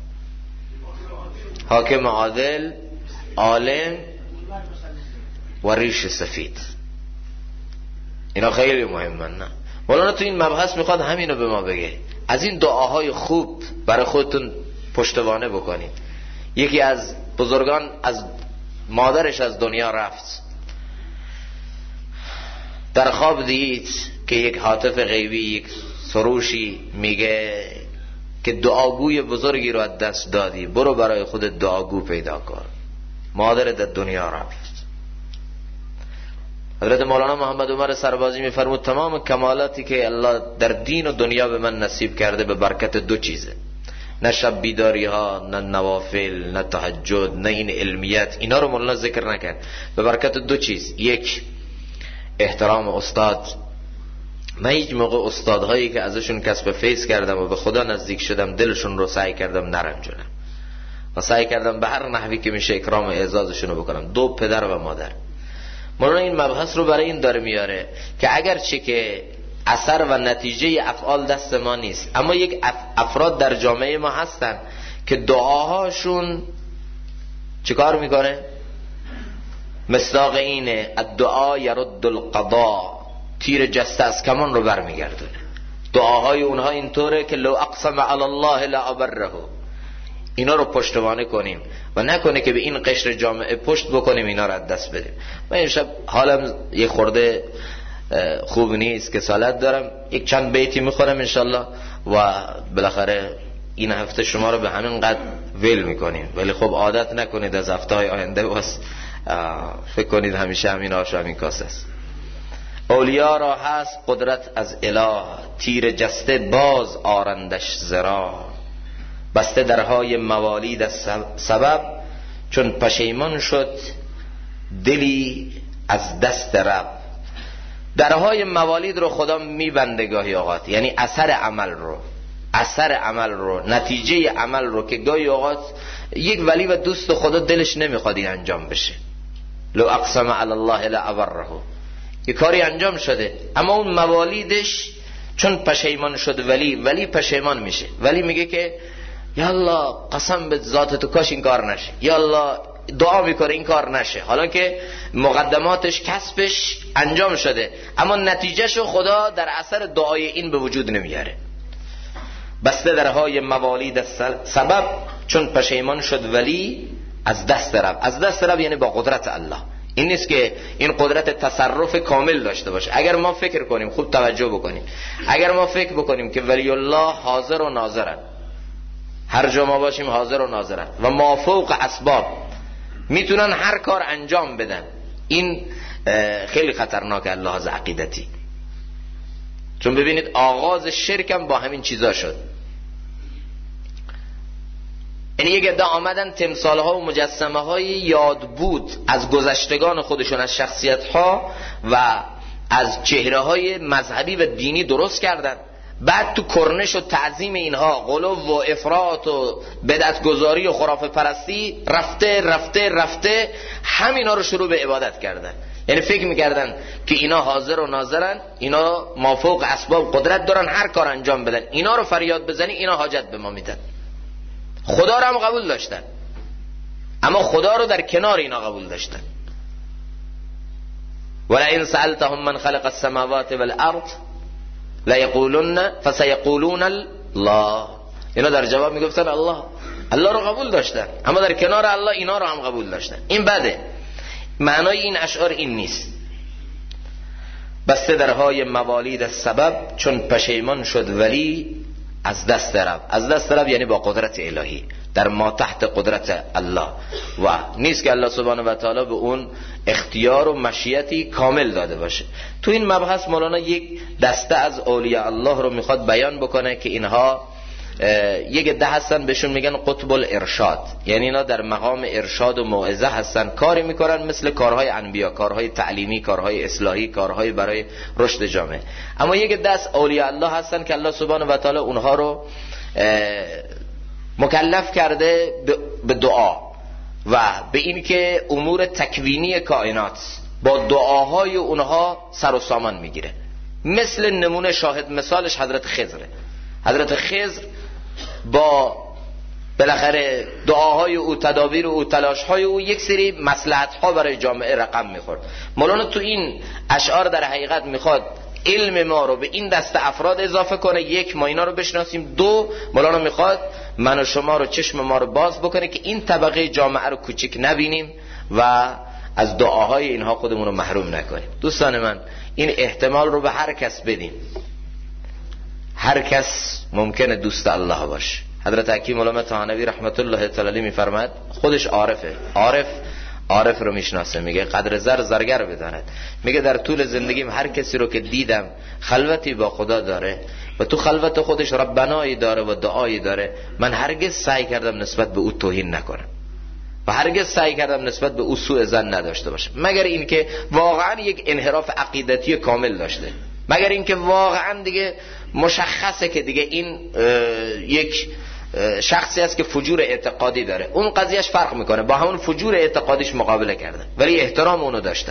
حاکم عادل، عالم و ریش سفید. اینا خیلی مهمن. نه مولانا تو این مبحث میخواد همینو به ما بگه. از این دعاهای خوب برای خودتون پشتوانه بکنید. یکی از بزرگان از مادرش از دنیا رفت، در خواب دید که یک هاتف غیبی، یک سروشی میگه که دعاگوی بزرگی رو از دست دادی، برو برای خودت دعاگو پیدا کن. مادرت در دنیا رفت. حضرت مولانا محمد عمر سربازی میفرمود تمام کمالاتی که الله در دین و دنیا به من نصیب کرده به برکت 2 چیزه، نه شب بیداری ها، نه نوافل، نه تهجد، نه این علمیت. اینا رو مولانا ذکر نکرد. به برکت 2 چیز. یک، احترام استاد. من هیچ موقع استادهایی که ازشون کسب فیض کردم و به خدا نزدیک شدم دلشون رو سعی کردم نرنجونم و سعی کردم به هر نحوی که میشه اکرام و اعزازشون رو بکنم. 2، پدر و مادر. مولانا این مبحث رو برای این داره میاره که اگرچه که اثر و نتیجه افعال دست ما نیست، اما یک افراد در جامعه ما هستن که دعاهاشون چیکار میکنه؟ مصداق اینه الدعا یرد القضا، تیر جسته از کمان رو برمیگردونه. دعاهای اونها اینطوره که لو اقسم علی الله لابره، اینا رو پشتوانه کنیم و نکنه که به این قشر جامعه پشت بکنیم اینا رو از دست بدیم. من امشب حالم یه خورده خوب نیست که سالت دارم، یک چند بیتی میخورم انشالله و بالاخره این هفته شما رو به همین قد ول میکنیم، ولی خب عادت نکنید از هفته های آینده بس فکر کنید همیشه همین آش و همین کاسه است. اولیا را هست قدرت از اله، تیر جسته باز آرندش زرا، بسته درهای موالید از سبب، چون پشیمان شد دلی از دست رب. درهای موالید رو خدا میبنده گاهی اوقات، یعنی اثر عمل رو نتیجه عمل رو که گاهی اوقات یک ولی و دوست خدا دلش نمیخواد این انجام بشه. لو اقسم علی الله لابره، یه کاری انجام شده اما اون موالیدش چون پشیمان شد ولی پشیمان میشه. ولی میگه که یا الله قسم به ذات تو کاش این کار نشه، یا الله دعا میکنه این کار نشه، حالا که مقدماتش کسبش انجام شده اما نتیجهشو خدا در اثر دعای این به وجود نمیاره. بسته درهای موالید سبب، چون پشیمان شد ولی از دست رب. از دست رب یعنی با قدرت الله. این نیست که این قدرت تصرف کامل داشته باشه. اگر ما فکر کنیم، خوب توجه بکنیم، اگر ما فکر بکنیم که ولی الله حاضر و ناظرن، هر جا ما باشیم حاضر و ناظرن و مافوق اسباب میتونن هر کار انجام بدن، این خیلی خطرناکه از لحاظ عقیدتی. چون ببینید آغاز شرکم با همین چیزا شد. یعنی یک عده آمدن تمثال ها و مجسمه های یاد بود از گذشتگان خودشون، از شخصیت ها و از چهره های مذهبی و دینی درست کردن. بعد تو کرنش و تعظیم اینها غلو و افراط و بدعت گذاری و خرافه پرستی رفته همینا رو شروع به عبادت کردن. یعنی فکر میکردن که اینا حاضر و ناظرن، اینا مافوق اسباب قدرت دارن هر کار انجام بدن، اینا رو فریاد بزنی اینا حاجت به ما میدن. خدا رو هم قبول داشتن اما خدا رو در کنار اینا قبول داشتن. ولئن سألتهم من خلق السماوات والارض ليقولن فسيقولون الله. اینا در جواب میگفتن الله رو قبول داشتن اما در کنار الله اینا رو هم قبول داشتن. این بده. معنای این اشعار این نیست. بسته درهای موالید از سبب، چون پشیمان شد ولی از دست رب. از دست رب یعنی با قدرت الهی، در ما تحت قدرت الله، و نیست که الله سبحانه و تعالی به اون اختیار و مشیتی کامل داده باشه. تو این مبحث مولانا یک دسته از اولیاء الله رو میخواد بیان بکنه که اینها یک عده هستن بهشون میگن قطب الارشاد، یعنی اینا در مقام ارشاد و موعظه هستن، کاری میکنن مثل کارهای انبیا، کارهای تعلیمی، کارهای اصلاحی، کارهای برای رشد جامعه. اما یک عده از اولیاء الله هستن که الله سبحانه و تعالی اونها رو مکلف کرده به دعا و به این که امور تکوینی کائنات با دعاهای اونها سر و سامان میگیره. مثل نمونه شاهد مثالش حضرت خضره. حضرت خضر با بالاخره دعاهای او، تدابیر او، تلاشهای او، یک سری مصلحت‌ها برای جامعه رقم میخورد. مولانا تو این اشعار در حقیقت میخواد علم ما رو به این دسته افراد اضافه کنه. یک، ما اینا رو بشناسیم. دو، مولانا میخواد من و شما رو، چشم ما رو باز بکنه که این طبقه جامعه رو کوچک نبینیم و از دعاهای اینها خودمون رو محروم نکنیم. دوستان من، این احتمال رو به هر کس بدیم. هر کس ممکنه دوست الله باشه. حضرت حکیم علامه طحاوی رحمت الله تعالی میفرماید، خودش عارفه، عارف رو میشناسه، میگه قدر زرگر بداند. میگه در طول زندگیم هر کسی رو که دیدم خلوتی با خدا داره و تو خلوت خودش ربنایی داره و دعایی داره، من هرگز سعی کردم نسبت به او توهین نکنم و هرگز سعی کردم نسبت به او سوء ظن نداشته باشم، مگر اینکه واقعا یک انحراف عقیدتی کامل داشته، مگر اینکه واقعا دیگه مشخصه که دیگه این یک شخصی است که فجور اعتقادی داره، اون قضیهش فرق میکنه، با همون فجور اعتقادیش مقابله کردن ولی احترام اونو داشتن.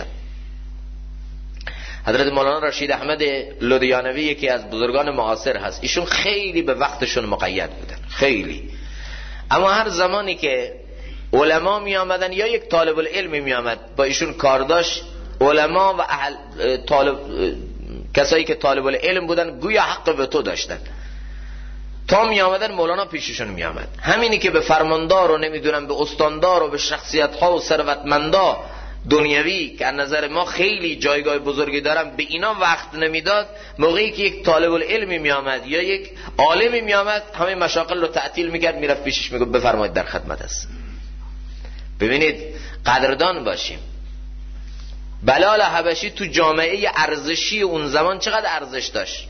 حضرت مولانا رشید احمد لودیانوی یکی از بزرگان معاصر هست، ایشون خیلی به وقتشون مقید بودن، خیلی. اما هر زمانی که علما می آمدن یا یک طالب العلمی می آمد با ایشون کار داشت، علما و کسایی که طالب العلم بودن گویا حق به تو داشتن تا می آمدن مولانا پیششون می آمد. همینی که به فرماندار و نمیدونم به استاندار و به شخصیت ها و ثروتمندا دنیوی که از نظر ما خیلی جایگاه بزرگی دارن به اینا وقت نمیداد، موقعی که یک طالب العلمی می آمد یا یک عالمی می آمد همه مشاغل رو تعطیل میکرد، میرفت پیشش میگفت بفرمایید در خدمت است. ببینید قدردان باشیم. بلال حبشی تو جامعه ارزشی اون زمان چقدر ارزش داشت.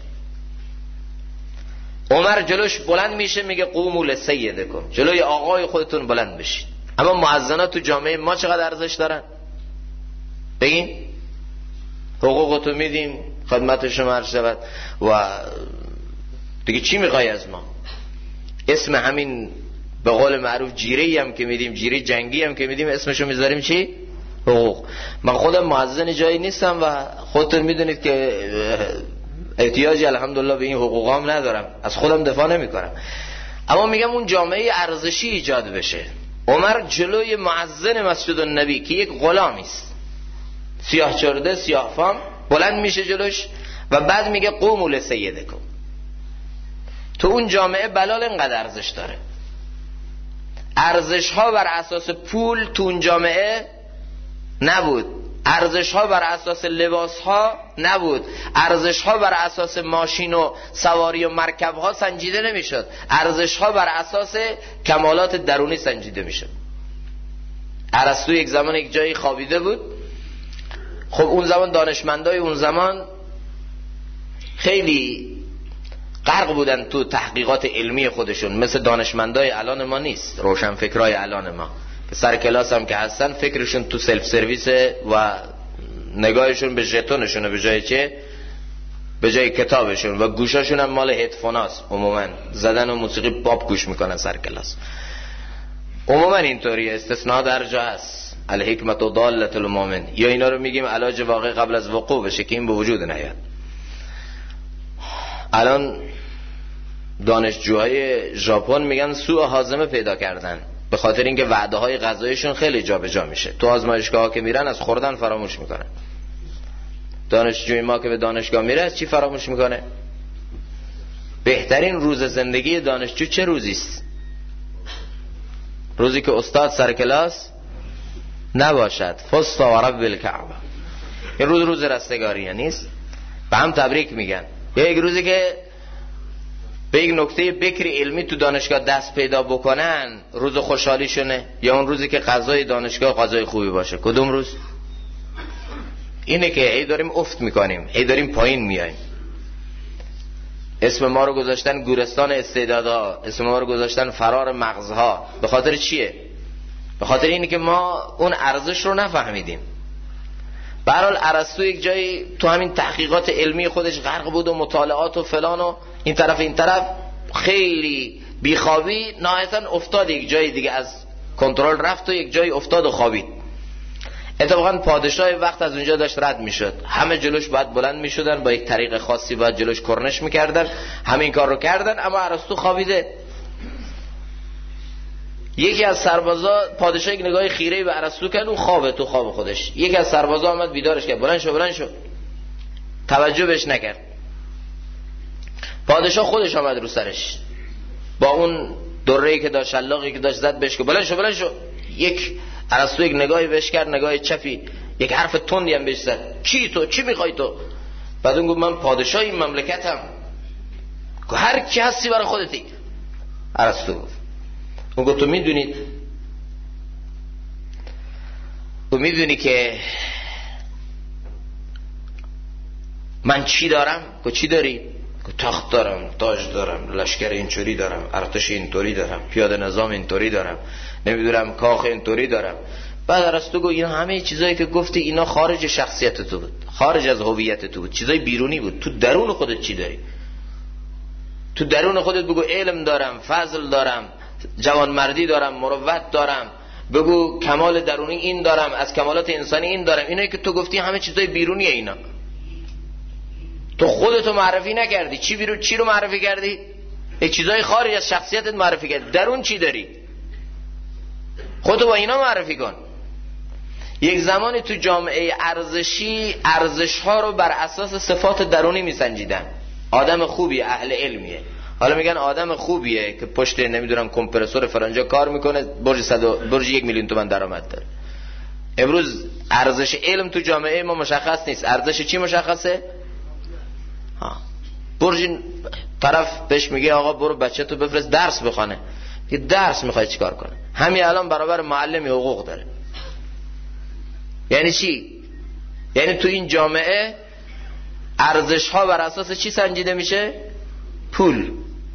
عمر جلوش بلند میشه میگه قوموا لسیدکم، جلوی آقای خودتون بلند بشید. اما مؤذنات تو جامعه ما چقدر ارزش دارن؟ بگین حقوقتو میدیم، خدمت شما عرض شود و دیگه چی میخوای از ما؟ اسم همین به قول معروف جیره‌ای هم که میدیم، جیره جنگی هم که میدیم، اسمشو میذاریم چی؟ حقوق. من خودم مؤذن جایی نیستم و خودتون میدونید که احتیاجی الحمدلله به این حقوقام ندارم، از خودم دفاع نمیکنم، اما میگم اون جامعه ارزشی ایجاد بشه. عمر جلوی مؤذن مسجد النبی که یک غلامی است، سیاه چرده سیاه فام، بلند میشه جلوش و بعد میگه قوموا لسیدکم. تو اون جامعه بلال اینقدر ارزش داره. ارزش ها بر اساس پول تو اون جامعه نبود، ارزش ها بر اساس لباس ها نبود، ارزش ها بر اساس ماشین و سواری و مرکب ها سنجیده نمیشد، ارزش ها بر اساس کمالات درونی سنجیده میشد. ارسطو یک زمان یک جایی خوابیده بود. خب اون زمان دانشمندای اون زمان خیلی غرق بودن تو تحقیقات علمی خودشون، مثل دانشمندای الان ما نیست، روشنفکرای الان ما که سر کلاس هم که هستن فکرشون تو سلف سرویس و نگاهشون به ژتونشونه به جای چه؟ به جای کتابشون، و گوشاشون هم مال هدفوناست، عموما زدن و موسیقی پاپ گوش میکنن سر کلاس. عموما اینطوریه، استثناء در جا هست. الحکمت و ضالت المؤمن، یا اینا رو میگیم علاج واقع قبل از وقوع بشه که این به وجود نیاد. الان دانشجوهای ژاپن میگن سوء هاضمه پیدا کردن به خاطر اینکه وعده های غذایشون خیلی جابجا میشه. تو آزمایشگاه ها که میرن از خوردن فراموش میکنن. دانشجوی ما که به دانشگاه میره از چی فراموش میکنه؟ بهترین روز زندگی دانشجو چه روزی است؟ روزی که استاد سر کلاس نباشد. فستا و رب الکعبه. این روز رستگاریه نیست؟ به هم تبریک میگن. یا یک روزی که به یک نکته بکری علمی تو دانشگاه دست پیدا بکنن روز خوشحالیشونه، یا اون روزی که غذای دانشگاه غذای خوبی باشه؟ کدوم روز؟ اینه که ای داریم افت میکنیم، ای داریم پایین میایم. اسم ما رو گذاشتن گورستان استعدادها، اسم ما رو گذاشتن فرار مغزها. به خاطر چیه؟ به خاطر اینه که ما اون ارزش رو نفهمیدیم. به هر حال ارسطو یک جایی تو همین تحقیقات علمی خودش غرق بود و مطالعات و فلان و این طرف خیلی بیخوابی، نهایتا افتاد یک جایی دیگه از کنترل رفت و یک جایی افتاد و خوابید. اتفاقا پادشاه وقت از اونجا داشت رد میشد، همه جلوش باید بلند میشدن، با یک طریق خاصی باید جلوش کرنش میکردن، همین کار رو کردن، اما ارسطو خوابیده. یکی از سربازا، پادشاه یک نگاه خیره‌ای به ارسطو کرد، اون خوابه تو خواب خودش. یکی از سربازا آمد بیدارش کرد، بلند شو. توجه بهش نکرد. پادشاه خودش آمد رو سرش با اون دره‌ای که داشت، شلاقی که داشت، زد بهش که بلند شو. ارسطو یک نگاهی بهش کرد، نگاه چپی، یک حرف تندی هم بهش زد. کی تو؟ چی میخوای تو؟ بعد اون گفت من پادشاه این مملکتم. که هر کی هستی برای خودتی. ارسطو اون گفت تو میدونی که من چی دارم؟ که چی داری؟ که تخت دارم، تاج دارم، لشکر اینطوری دارم، ارتش اینطوری دارم، پیاده نظام اینطوری دارم، نمیدونم کاخ اینطوری دارم. بعد ارسطو گفت اینا همه چیزایی که گفتی اینا خارج شخصیت تو بود، خارج از هویت تو بود، چیزای بیرونی بود. تو درون خودت چی داری؟ تو درون خودت بگو علم دارم، فضل دارم، جوانمردی دارم، مروت دارم، بگو کمال درونی این دارم، از کمالات انسانی این دارم. اینایی که تو گفتی همه چیزای بیرونیه. اینا تو خودتو معرفی نکردی. چی رو معرفی کردی؟ یک چیزای خارج از شخصیتت معرفی کردی. درون چی داری؟ خودتو با اینا معرفی کن. یک زمانی تو جامعه ارزشی ارزش‌ها رو بر اساس صفات درونی میسنجیدن. آدم خوبی، اهل علمیه، حالا میگن آدم خوبیه که پشت نمیدونم کمپرسور فرنجا کار میکنه، برج 1 میلیون تومان درآمد داره. امروز ارزش علم تو جامعه ما مشخص نیست. ارزش چی مشخصه؟ برج طرف بهش میگه آقا برو بچه تو بفرست درس بخونه. یه درس میخواد چیکار کنه؟ همین الان برابر معلم حقوق داره. یعنی چی؟ یعنی تو این جامعه ارزش ها بر اساس چی سنجیده میشه؟ پول.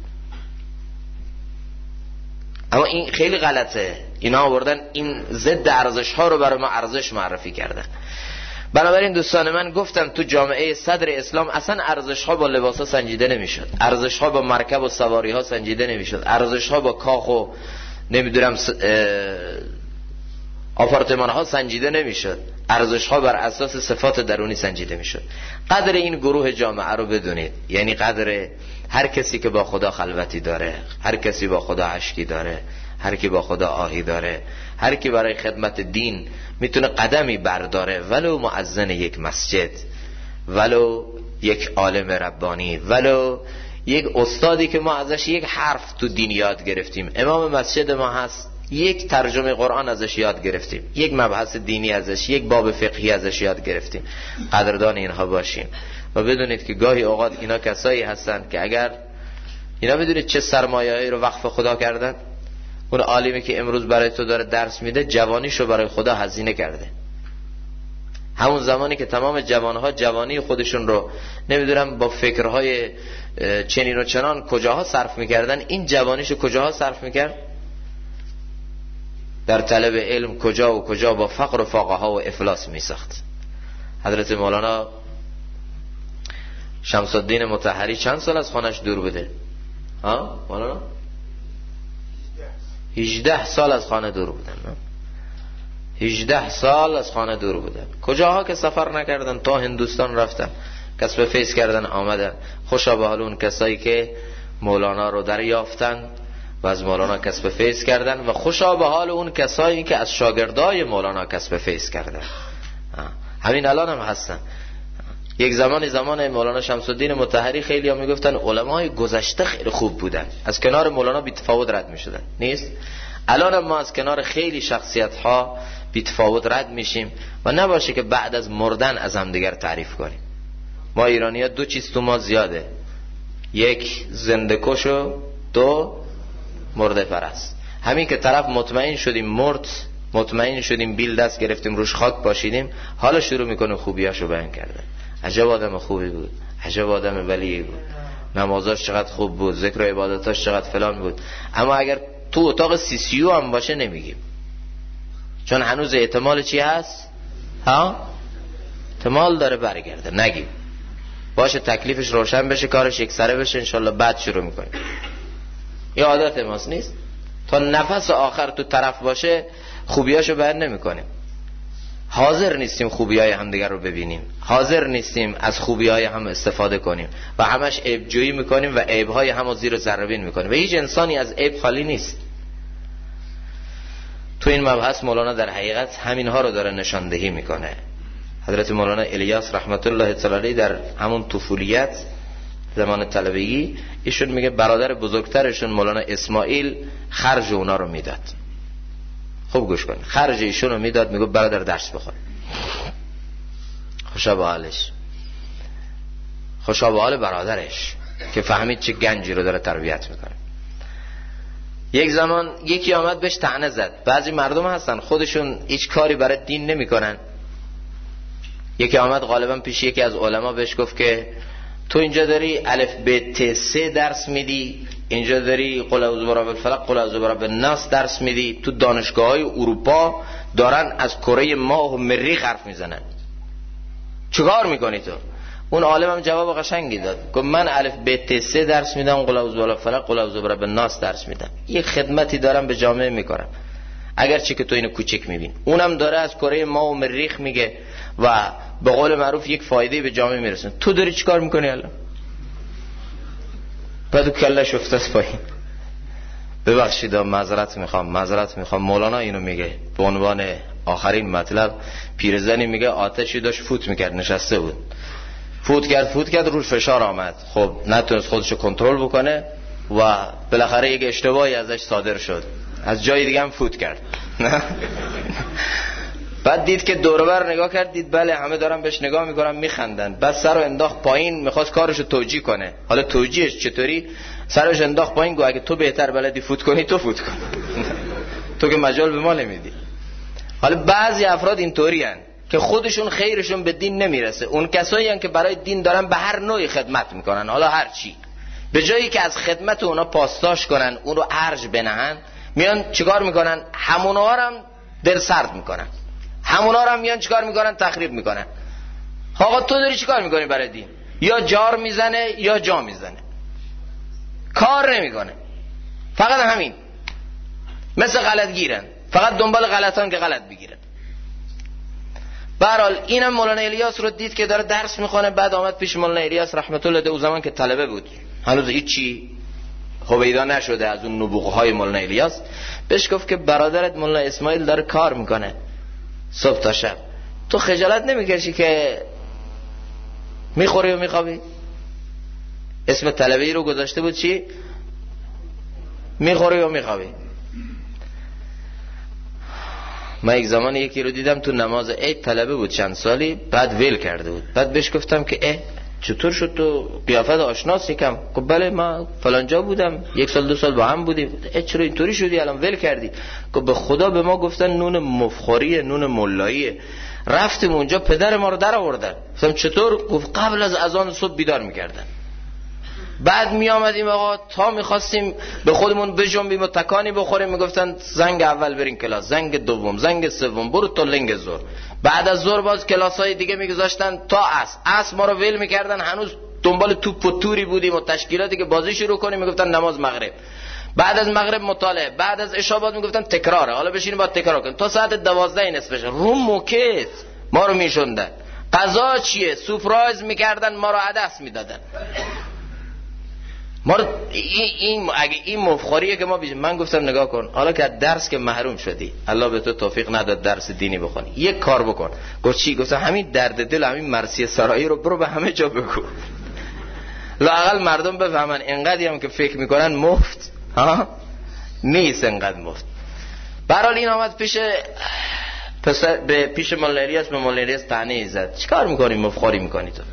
اما این خیلی غلطه. اینا آوردن این ضد ارزش ها رو برای ما ارزش معرفی کردن. بنابراین دوستان من گفتم تو جامعه صدر اسلام اصلا ارزش ها با لباس ها سنجیده نمیشد، ارزش ها با مرکب و سواری ها سنجیده نمیشد، ارزش ها با کاخ و نمیدونم آپارتمان ها سنجیده نمیشد، ارزش ها بر اساس صفات درونی سنجیده میشد. قدر این گروه جامعه رو بدونید، یعنی قدر هر کسی که با خدا خلوتی داره، هر کسی با خدا عشقی داره، هر کی با خدا آهی داره، هر کی برای خدمت دین میتونه قدمی برداره، ولو مؤذن یک مسجد، ولو یک عالم ربانی، ولو یک استادی که ما ازش یک حرف تو دین یاد گرفتیم، امام مسجد ما هست، یک ترجمه قرآن ازش یاد گرفتیم، یک مبحث دینی ازش، یک باب فقهی ازش یاد گرفتیم، قدردان اینها باشیم. و بدونید که گاهی اوقات اینا کسایی هستن که اگر اینا بدونید چه سرمایه‌ای رو وقف خدا کردن. اون عالمی که امروز برای تو داره درس میده جوانیشو برای خدا هزینه کرده. همون زمانی که تمام جوانها جوانی خودشون رو نمیدونم با فکرهای چنین و چنان کجاها صرف میکردن، این جوانیشو کجاها صرف میکرد؟ در طلب علم کجا و کجا با فقر و فاقه ها و افلاس میساخت. حضرت مولانا شمس الدین مطهری چند سال از خانش دور بوده؟ ها مولانا 18 سال از خانه دور بودن. 18 سال از خانه دور بودن. کجاها که سفر نکردن، تا هندوستان رفتن، کسب فیض کردن آمدن. خوشا به حال اون کسایی که مولانا رو دریافتن و از مولانا کسب فیض کردن، و خوشا به حال اون کسایی که از شاگردای مولانا کسب فیض کردن. همین الان هم هستن. یک زمان مولانا شمس الدین مطهری خیلی ها میگفتن علمای گذشته خیلی خوب بودن، از کنار مولانا بی تفاوت رد میشدن. نیست؟ الان هم ما از کنار خیلی شخصیت ها بی تفاوت رد میشیم و نباشه که بعد از مردن از هم دیگر تعریف کنیم. ما ایرانی ها دو چیز تو ما زیاده، یک زنده کش و دو مرده پرست. همین که طرف مطمئن شدیم مرد، مطمئن شدیم بیل دست گرفتیم روش خاک پاشیدیم، حالا شروع میکنه خوبیاشو بیان کردن. عجب آدم خوبی بود، عجب آدم ولی بود، نمازاش چقدر خوب بود، ذکر و عبادتاش چقدر فلان بود. اما اگر تو اتاق CCU هم باشه نمیگیم، چون هنوز احتمال چی هست؟ احتمال داره برگرده. نگیم باشه، تکلیفش روشن بشه، کارش یک سره بشه، انشالله بعد شروع میکنیم. این عادت ماست. نیست؟ تا نفس آخر تو طرف باشه خوبیاشو بیان نمیکنیم. حاضر نیستیم خوبیای همدیگر رو ببینیم، حاضر نیستیم از خوبیای هم استفاده کنیم و همش عیب جویی میکنیم و عیبهای هم رو زیر ذره بین میکنیم و هیچ انسانی از عیب خالی نیست. تو این مبحث مولانا در حقیقت همینها رو داره نشاندهی میکنه. حضرت مولانا الیاس رحمت الله تعالی علیه در همون طفولیت زمان طلبگی ایشون میگه برادر بزرگترشون مولانا اسماعیل خرج اونا رو میداد. خوب گوش کن، خرج ایشون رو میداد، میگه برادر درس بخون. خوشا به حالش، خوشا به حال برادرش که فهمید چه گنجی رو داره تربیت میکنه. یک زمان یکی آمد بهش طعنه زد. بعضی مردم هستن خودشون هیچ کاری برای دین نمیکنن. یکی آمد غالبا پیش یکی از علما بهش گفت که تو اینجا داری الف ب ت س درس میدی، اینجا داری قل اعوذ برب الفلق قل اعوذ برب الناس درس میدی، تو دانشگاه‌های اروپا دارن از کره ماه و مریخ حرف میزنن، چیکار میکنی تو؟ اون عالم هم جواب قشنگی داد، گفت من الف ب ت س درس میدم، قل اعوذ برب الفلق قل اعوذ برب الناس درس میدم، یک خدمتی دارم به جامعه میکنم، اگرچه که تو اینو کوچک میبین. اونم داره از کره ماه و مریخ میگه و به قول معروف یک فایده به جامعه میرسونه. تو داری چیکار میکنی الان؟ بعد کلش افتاد پایین. ببخشید معذرت میخوام. مولانا اینو میگه به عنوان آخرین مطلب. پیرزنی میگه آتشی داشت فوت میکرد، نشسته بود، فوت کرد روش فشار آمد، خب نتونست خودشو کنترل بکنه، و بالاخره یک اشتباهی ازش صادر شد، از جای دیگه هم فوت کرد. بعد دید که دور و بر نگاه کرد، دید بله همه دارن بهش نگاه میکنن میخندن. بعد سر رو انداخت پایین، میخواست کارشو توجیه کنه. حالا توجیهش چطوری؟ سرش انداخت پایین، گو اگه تو بهتر بلدی فوت کنی تو فوت کن. تو که مجال به ما نمیدی. حالا بعضی افراد اینطوری هن که خودشون خیرشون به دین نمیرسه. اون کسایی هن که برای دین دارن به هر نوعی خدمت میکنن، حالا هر چی، به جایی که از خدمت اونا پاسداشت کنن، اون رو ارج بنهن، میان چیکار میکنن؟ همونا رو هم دل سرد میکنن، همونا رو هم میان چیکار میکنن؟ تخریب میکنن. آقا تو داری چیکار میکنی برای دین؟ یا جار میزنه یا جا میزنه، کار نمیکنه، فقط همین، مثل غلطگیرن، فقط دنبال غلطان که غلط بگیرن. به هر حال اینم مولانا الیاس رو دید که داره درس میخونه. بعد آمد پیش مولانا الیاس رحمت الله علیه، او زمان که طلبه بود، هنوز هیچی هویدا نشده از اون نبوغهای مولانا الیاس. بهش گفت که برادرت مولانا اسماعیل داره کار میکنه صبح تا شب، تو خجالت نمیکشی که میخوری و میخوابی؟ اسم طلبه‌ای رو گذاشته بود چی؟ میخوری و میخوابی. من یک زمان یکی رو دیدم تو نماز عید، طلبه بود چند سالی، بعد ویل کرده بود. بعد بهش گفتم که چطور شد تو قیافت آشناس یکم؟ گفت بله من فلان جا بودم، 1 سال 2 سال با هم بودیم. چرا اینطوری شدی الان ویل کردی؟ گفت به خدا به ما گفتن نون مفخوریه، نون ملاییه، رفتیم اونجا پدر ما رو در آوردن. گفتم چطور؟ گفت قبل از اذان صبح بیدار میکردن، بعد می آمدیم آقا تا میخواستیم به خودمون بجنبیم و تکانی بخوریم، میگفتن زنگ اول برین کلاس، زنگ دوم، زنگ سوم، برو تا لنگ زور. بعد از زور باز کلاسای دیگه میگذاشتن تا عصر ما رو ویل میکردن. هنوز دنبال توپ و توری بودیم و تشکیلاتی که بازی شروع کنیم، میگفتن نماز مغرب. بعد از مغرب مطالعه، بعد از عشا باز میگفتن تکراره، حالا بشینیم بعد تکرار کنیم تا ساعت 12 نصفش. رو موکت ما رو میشوندن. غذا چیه؟ سورپرایز میکردن، ما رو عدس میدادن. ما اگه این مفخوریه که ما بیشیم. من گفتم نگاه کن، حالا که درس که محروم شدی، الله به تو توفیق نداد درس دینی بخونی، یک کار بکن. گفت چی؟ گفتم همین درد دل، همین مرثیه سرایی رو برو به همه جا بگو، لااقل مردم بفهمن اینقدری هم که فکر میکنن مفت نیست، اینقدر مفت. برحال این آمد پیش مولانا الیاس، به مولانا الیاس طعنه زد، چیکار میکنی مفخوری میکنی تو؟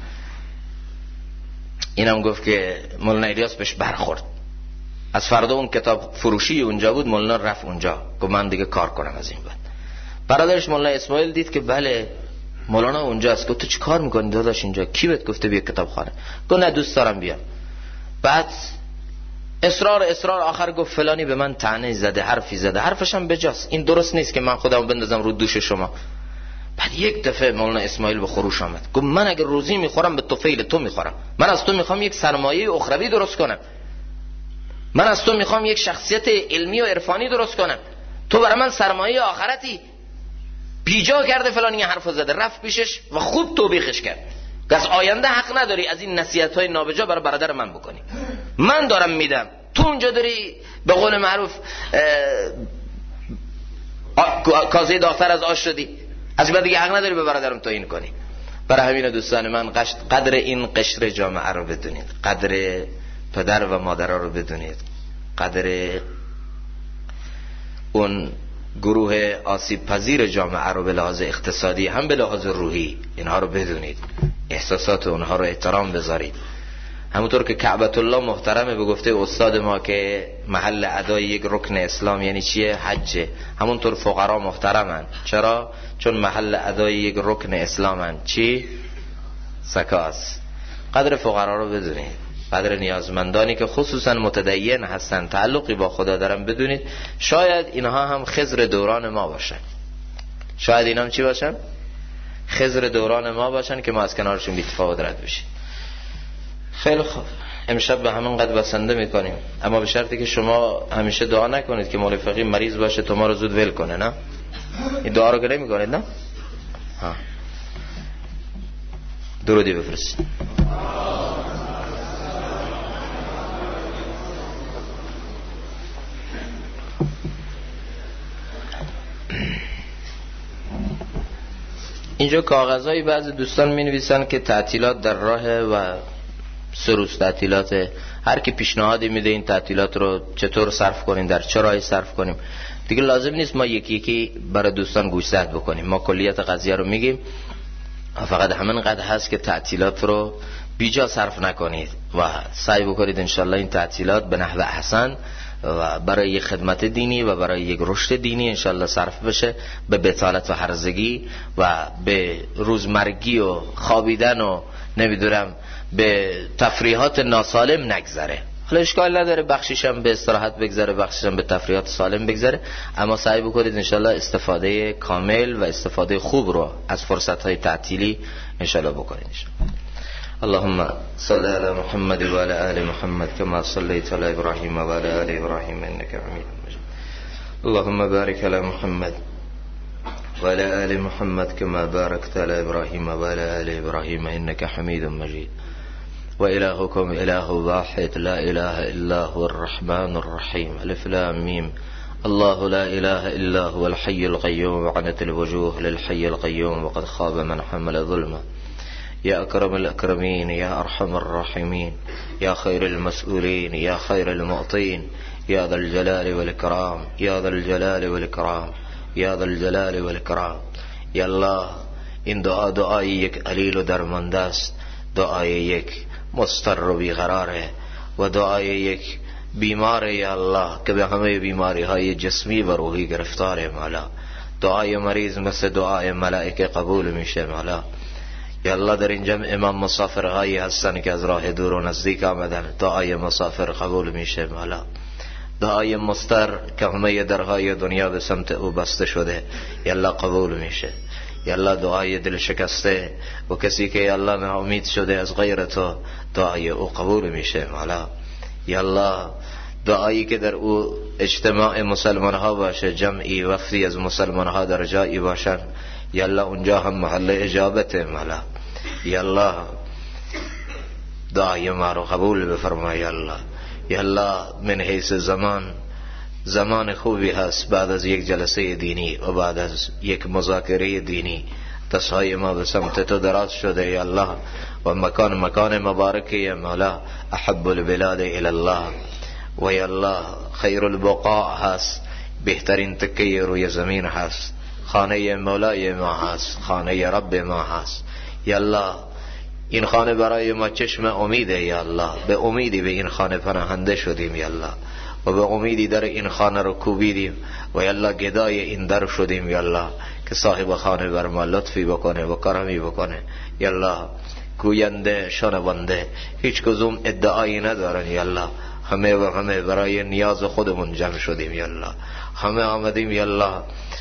اینم گفت که مولانا الیاس بهش برخورد. از فردا اون کتاب فروشی اونجا بود، مولانا رفت اونجا، گفت من دیگه کار کنم از این بعد. برادرش مولانا اسماعیل دید که بله مولانا اونجاست. گفت تو چی کار میکنی داداش اینجا؟ کی بهت گفته بیا کتاب خانه؟ گفت نه دوست دارم بیام. بعد اصرار آخر گفت فلانی به من طعنه زده، حرفی زده، حرفش هم بجاست، این درست نیست که من خودم بندازم رو دوش شما. بعد یک دفعه مولانا اسماعیل به خروش آمد، گفت من اگر روزی میخورم به طفیل تو میخورم، من از تو میخوام یک سرمایه اخروی درست کنم، من از تو میخوام یک شخصیت علمی و عرفانی درست کنم، تو برای من سرمایه آخرتی. بیجا کرده فلانی حرفو زده، رفت پیشش و خوب توبیخش کرد. از آینده حق نداری از این نصیحت‌های نابجا برای برادر من بکنی، من دارم میدم، تو اونجا داری به قول معروف کاسه داغ‌تر از آش شدی، از بعد دیگه حق نداری به برادرم توهین کنی. برای همین دوستان من قدر این قشر جامعه رو بدونید، قدر پدر و مادرها رو بدونید، قدر اون گروه آسیب پذیر جامعه رو به لحاظ اقتصادی هم به لحاظ روحی اینها رو بدونید، احساسات اونها رو احترام بذارید. همونطور که کعبۃ الله محترمه به گفته استاد ما که محل ادای یک رکن اسلام یعنی چیه؟ حجه. همونطور فقرا محترمن. چرا؟ چون محل ادای یک رکن اسلامن. چی؟ زکات. قدر فقرا رو بدونید، قدر نیازمندانی که خصوصا متدین هستن، تعلقی با خدا دارن بدونید. شاید اینها هم خضر دوران ما باشن، شاید اینا هم چی باشن؟ خضر دوران ما باشن که ما از کنارشون بی تفاوت رد بشیم. خیلی خوب، امشب به همون قد بسنده میکنیم، اما به شرطی که شما همیشه دعا نکنید که مولوی فقیه مریض باشه تو ما رو زود ول کنه. نه این دعا رو که نمیکنید؟ نه درودی بفرستید. اینجا کاغذهای بعضی دوستان می نویسن که تعطیلات در راه و 3 روز تعطیلات، هر کی پیشنهادی میده این تعطیلات رو چطور صرف کنیم، در چه راهی صرف کنیم. دیگه لازم نیست ما یکی یکی برای دوستان گوشزد بکنیم، ما کلیت قضیه رو میگیم. فقط همینقدر هست که تعطیلات رو بیجا صرف نکنید و سعی بکنید انشالله این تعطیلات به نحو احسن و برای یک خدمت دینی و برای یک رشد دینی انشالله صرف بشه، به بطالت و هرزگی و به روزمرگی و خوابیدن و نمیدونم به تفریحات ناسالم نگذره. حالا اشکال نداره بخشیشم به استراحت بگذره، بخشیشم به تفریحات سالم بگذره، اما سعی بکنید انشالله استفاده کامل و استفاده خوب رو از فرصت‌های تعطیلی انشالله بکنید. اللهم صل على محمد و علی آل محمد كما صليت على ابراهیم و علی آل ابراهیم انك حمید مجید. اللهم بارك على محمد و علی آل محمد كما باركت على ابراهیم و علی آل ابراهیم انك حمید مجید. و الهكم اله واحد لا اله الا هو الرحمن الرحیم. الف لام میم. الله لا اله الا هو الحي القيوم وعنت الوجوه للحي القيوم وقد خاب من حمل ظلما. يا أكرم الأكرمين يا أرحم الراحمين يا خير المسؤولين يا خير المعطين يا ذا الجلال والإكرام يا ذا الجلال والإكرام يا ذا الجلال والإكرام. یا الله این دعای یک علیل و درمانده است، دعای یک مضطر و بیقراره و دعای یک بیماره یا الله که به همه بیماری های جسمی و روحی گرفتاره مولا. دعای مریض مثل دعای ملائکه قبول میشه مولا. یا الله در این جمع امام مسافرهایی هستن که از راه دور و نزدیک آمدن، دعای مسافر قبول میشه مولا. دعای مضطر که همه درهای دنیا به سمت او بسته شده یا الله قبول میشه. یا الله دعای دل شکسته و کسی که یا الله ناامید شده از غیر تو، دعای او قبول میشه مولا. یا الله دعایی که در او اجتماع مسلمان ها باشه، جمعی وفدی از مسلمان ها در جایی باشن، یا الله اونجا هم محل اجابت مولا. یا الله دعای ما رو قبول بفرما یا الله. یا الله من حیث زمان خوبی هست بعد از یک جلسه دینی و بعد از یک مذاکره دینی، دستهای ما به سمت تو دراز شده یا الله و مکان مبارکی یا مولا. احب البلاد الى الله و یا الله خیر البقاع هست، بهترین تکیه روی زمین هست، خانه مولای ما هست، خانه رب ما هست. یا الله این خانه برای ما چشم امیده یا الله، به امیدی به این خانه پناهنده شدیم یا الله و به امیدی در این خانه رو کوبیدیم و یا الله گدای این در شدیم یا الله که صاحب خانه بر ما لطفی بکنه و کرمی بکنه یا الله. گوینده شنونده هیچ کدوم ادعایی ندارن یا الله، همه برای نیاز خودمون جمع شدیم یا الله. همه آمدیم یا الله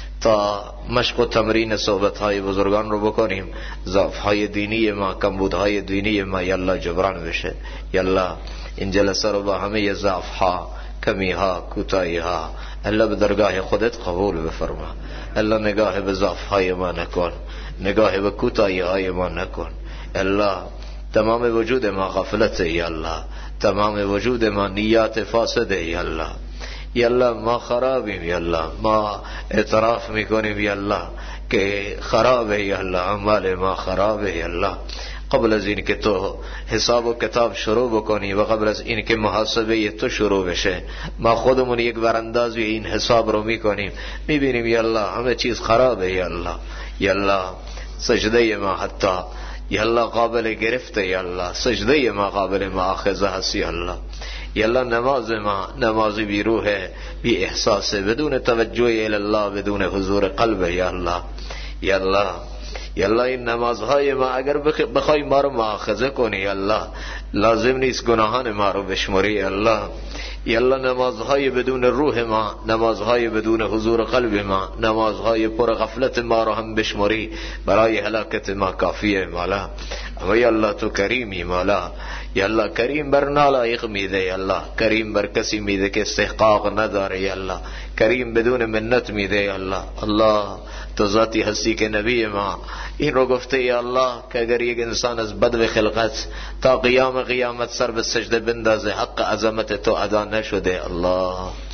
تا مشق و تمرین صحبت‌های بزرگان رو بکنیم، ضعف‌های دینی ما، کمبودهای دینی ما یا الله جبران بشه یا الله. این جلسه رو با همه ضعف‌ها، کمی‌ها، کوتاهی‌ها الله به درگاه خودت قبول بفرما. الله نگاه به ضعف‌های ما نکن، نگاه به کوتاهی‌های ما نکن الله. تمام وجود ما غفلته یا الله، تمام وجود ما نیات فاسده یا الله. یا الله ما خرابیم یا الله، ما اعتراف میکنیم یا الله که خرابه یا الله، اعمال ما خرابه یا الله. قبل از این که تو حساب و کتاب شروع بکنی و قبل از این که محاسبه تو شروع بشه، ما خودمون یک براندازی این حساب رو میکنیم، میبینیم یا الله همه چیز خرابه یا الله. یا الله سجده ما حتی یا الله قابل گرفته یا الله، سجده ما قابل مؤاخذه هست یا الله. یا الله نماز ما نمازی بی روح، بی احساس، بدون توجه الی الله، بدون حضور قلب یا الله. یا الله یا الله این نمازهای ما اگر بخوای ما رو مؤاخذه کنی یا الله، لازم نیست گناهان ما رو بشمری یا الله. یا الله نمازهای بدون روح ما، نمازهای بدون حضور قلب ما، نمازهای پر غفلت ما رو هم بشمری، برای هلاکت ما کافیه مولا. و یا الله تو کریمی مولا. یا الله کریم بر نالایق میده یا الله، کریم بر کسی میده که استحقاق نداره یا الله، کریم بدون منت میده یا الله. الله تو ذاتی هستی که نبی ما این رو گفته یا الله که اگر یک انسان از بدو خلقت تا قیامت سر به سجده بندازه، حق عظمت تو ادا نشده الله.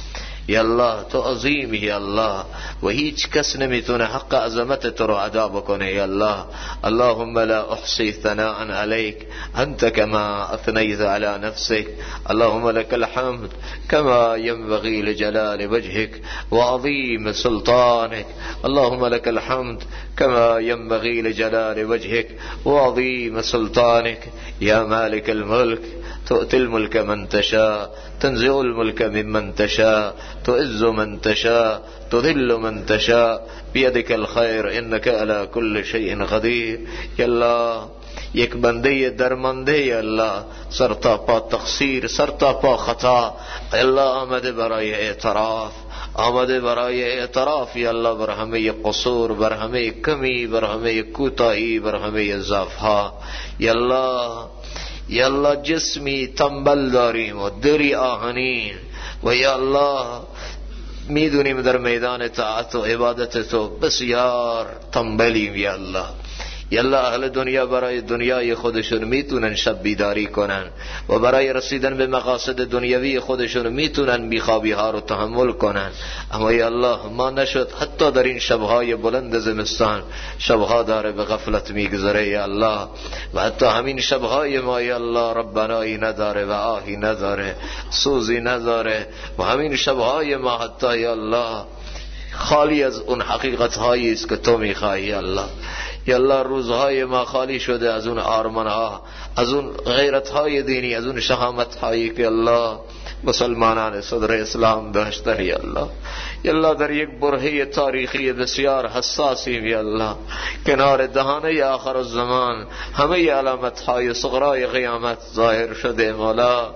یا الله تو عظیمی یا الله و هیچ کس نمیتونه حق عظمت تو رو ادا بکنه یا الله. اللهم لا احصی ثناء عليك انت كما اثنيت على نفسك. اللهم لك الحمد كما ينبغي لجلال وجهك وعظيم سلطانك. اللهم لك الحمد كما ينبغي لجلال وجهك وعظيم سلطانك. يا مالك الملك تؤتي الملك من تشاء تنزع الملك ممن تشاء تعز من تشاء تذل من تشاء بيدك الخير انك على كل شيء قدير. یا الله یک بنده درمانده یا الله سر تا پا تقصیر سر تا پا خطا یا الله آمده برای اعتراف آمده برای اعتراف یا الله بر همه قصور بر همه کمی بر همه کوتاهی بر همه ضعف‌ها یا الله. یا الله جسمی تنبل داریم و دلی آهنین و یا الله میدونیم در میدان طاعت و عبادت تو بسیار تنبلیم یا الله. یا الله اهل دنیا برای دنیای خودشون میتونن شب بیداری کنن و برای رسیدن به مقاصد دنیوی خودشون میتونن بیخوابی ها رو تحمل کنن، اما یا الله ما نشد حتی در این شبهای بلند زمستان شبها داره به غفلت میگذره یا الله، و حتی همین شبهای ما یا الله ربنایی نداره و آهی نداره سوزی نداره، و همین شبهای ما حتی یا الله خالی از اون حقیقت هایی است که تو میخوای یا الله. یا الله روزهای ما خالی شده از اون آرمانها، از اون غیرتهای دینی، از اون شهامتهایی که الله مسلمانان صدر اسلام داشتن یا الله. یا الله در یک برهه تاریخی بسیار حساسیم یا الله، کنار دهانه آخر الزمان همه علامتهای صغرای قیامت ظاهر شده مولا،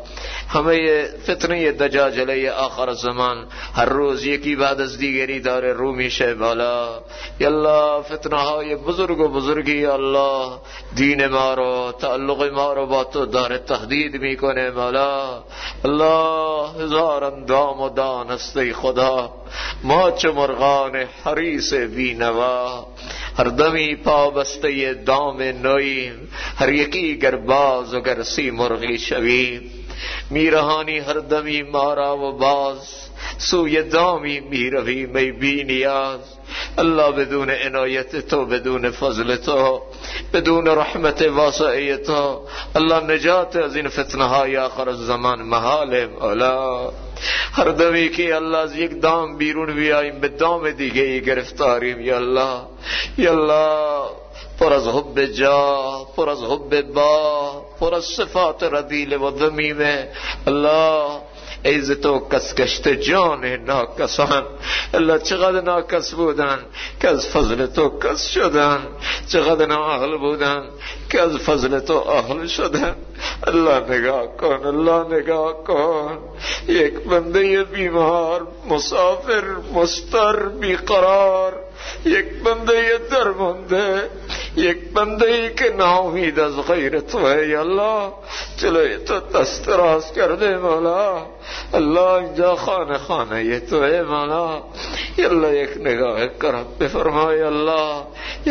همه فتنه دجاجله آخر الزمان هر روز یکی بعد از دیگری داره رو میشه مولا. یا الله فتنه های بزرگ و بزرگی یا الله دین ما رو تعلق ما رو با تو داره تهدید میکنه مولا. الله هزار اندام و دانسته خدا، ما چه مرغان حریص بینوا، هر دمی پابسته دام نویم، هر یکی گر باز و گر سی مرغی شویم، میرهانی هر دمی ما را و باز سوی دامی میرویم ای بی نیاز. الله بدون عنایت تو، بدون فضل تو، بدون رحمت واسعه تو الله نجات از این فتنه های آخر الزمان محال مولا. هر دمی که الله از یک دام بیرون بیاییم به دام دیگه گرفتاریم یا الله. یا الله پر از حب جا، پر از حب با، پر از صفات رذیل و ذمیمه الله. ایز تو کس کشت جان ناکسان الله، چقدر ناکس بودن که از فضل تو کس شدن، چقدر نااهل بودن که از فضل تو اهل شدن. الله نگاه کن، الله نگاه کن، یک بنده بیمار مسافر مستر بیقرار، یک بنده درمانده، یک بنده که ناامید از غیر تو ای الله، جلوی تو دست دراز کرده مولا. الله اینجا خانه تو ای مولا. یالله یک نگاه کرم بفرمای الله.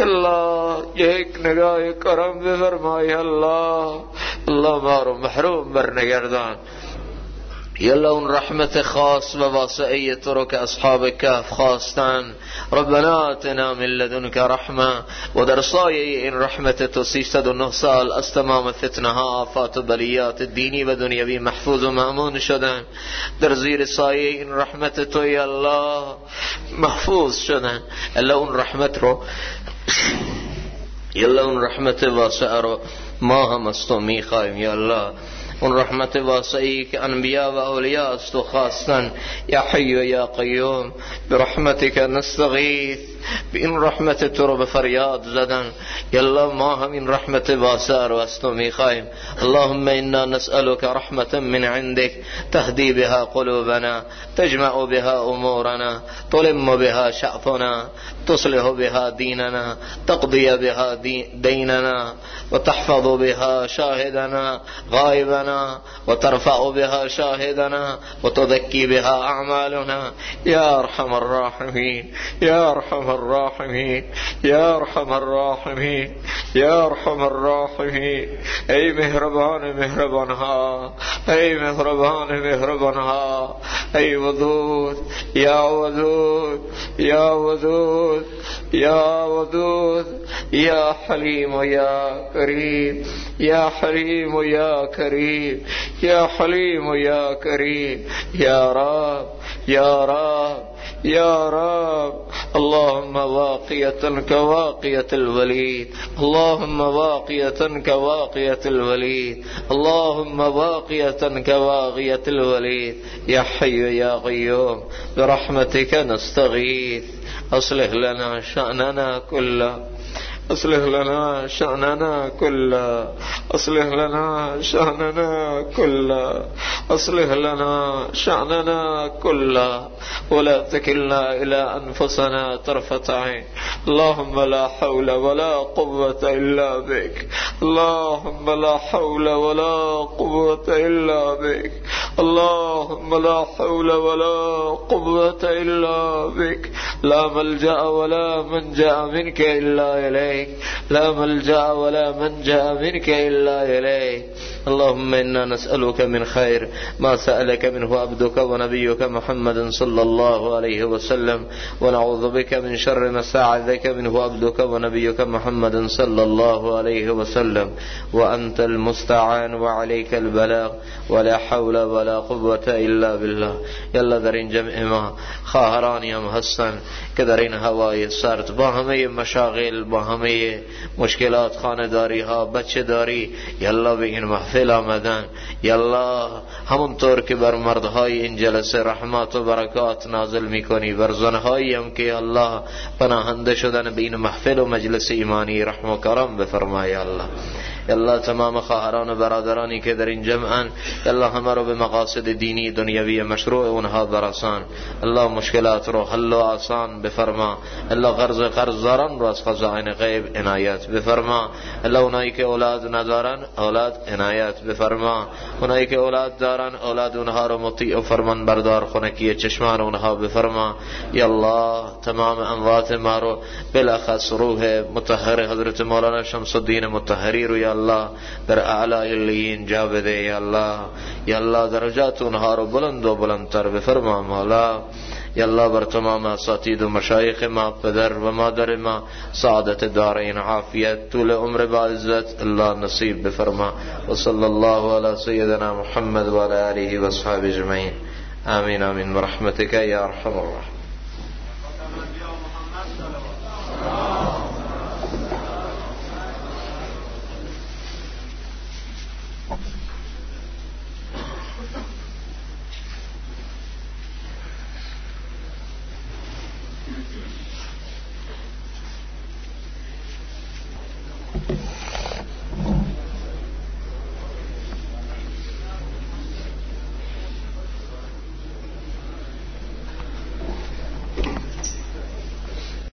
یالله یک نگاه کرم بفرمای الله. الله ما رو محروم برنگردان. یالله اون رحمت خاص و واسعه تو رو که اصحاب کهف خواستن، ربنا آتنا من لدنک رحمه، و در سایه این رحمت تو 309 سال از تمام فتنه ها، آفات و بلیات دینی و دنیوی محفوظ و مأمون شدن، در زیر سایه این رحمت تو یا الله محفوظ شدن. الله اون رحمت رو یالله اون رحمت واسعه رو ما هم از تو میخوایم یا الله. اون رحمت واسعی که انبیاء و اولیاء از تو خواستن، یا حی و یا قیوم برحمتک نستغیث، به این رحمت تو رو به فریاد زدن یا الله. ما هم این رحمت واسع رو از تو میخوایم. اللهم انا نسألك رحمة من عندك تهدي بها قلوبنا، تجمع بها امورنا، تلم بها شأفنا، تصلح بها ديننا، تقضي بها ديننا، وتحفظ بها شاهدنا غائبنا، وترفع بها شاهدنا، وتزكي بها أعمالنا. يا أرحم الراحمين، يا أرحم الراحمين يا أرحم الراحمين يا أرحم الراحمين. ای مهربان مهربانها، ای مهربان مهربانها، ای ودود یا ودود یا ودود یا ودود یا حلیم و یا کریم یا حلیم و یا کریم یا حلیم و یا کریم یا رب یا رب يا رب. اللهم واقية كواقية الوليد، اللهم واقية كواقية الوليد، اللهم واقية كواقية الوليد. يا حي يا قيوم برحمتك نستغيث، أصلح لنا شأننا كله، أصلح لنا شأننا كله، أصلح لنا شأننا كله، أصلح لنا شأننا كله، ولا تكلنا إلى أنفسنا طرفة عين. اللهم لا حول ولا قوة إلا بك، اللهم لا حول ولا قوة إلا بك، اللهم لا حول ولا قوة إلا بك. لا ملجأ ولا منجأ منك إلا إليك، لا ملجأ ولا منجأ منك إلا إليك. اللهم إنا نسألك من خير ما سألك منه عبدك ونبيك محمد صلى الله عليه وسلم، ونعوذ بك من شر ما استعاذك منه عبدك ونبيك محمد صلى الله عليه وسلم. وأنت المستعان وعليك البلاغ، ولا حول ولا قوة إلا بالله. يلا در این جمع ما خواهرانی هم هستن که در این هوای سرد با همه مشاغل، با همه مشکلات، خانه‌داری ها، بچه داری، یلا به این محفل آمدن. یلا همونطور که بر مردهای این جلسه رحمت و برکات نازل میکنی، بر زنهایی هم که الله پناهنده شدن به این محفل و مجلس ایمانی رحم و کرم بفرمای الله. یالله تمام خواهران و برادرانی که در این جمعن، یالله همه رو به مقاصد دینی دنیوی مشروع اونها برسان. الله مشکلات رو حل و آسان بفرما. الله قرض دارن رو از خزائن غیب عنایت بفرما. الله اونایی که اولاد ندارن اولاد عنایت بفرما. اونایی که اولاد دارن اولاد اونها رو مطیع و فرمان بردار خنکی چشمان اونها بفرما. یالله تمام اموات ما رو بالاخص روح مطهر حضرت مولانا شمس الدین مطهری رو یا الله در اعلی علیین جا بده. یا الله، یا الله درجات اونها رو بلند و بلندتر بفرما مولا. یا الله بر تمام اساتید و مشایخ ما، پدر و مادر ما، سعادت دارین، عافیت، طول عمر با عزت الله نصیب بفرما. و صلی الله علی سیدنا محمد و علی آله و اصحابه اجمعین. آمین آمین برحمتک یا ارحم الراحمین.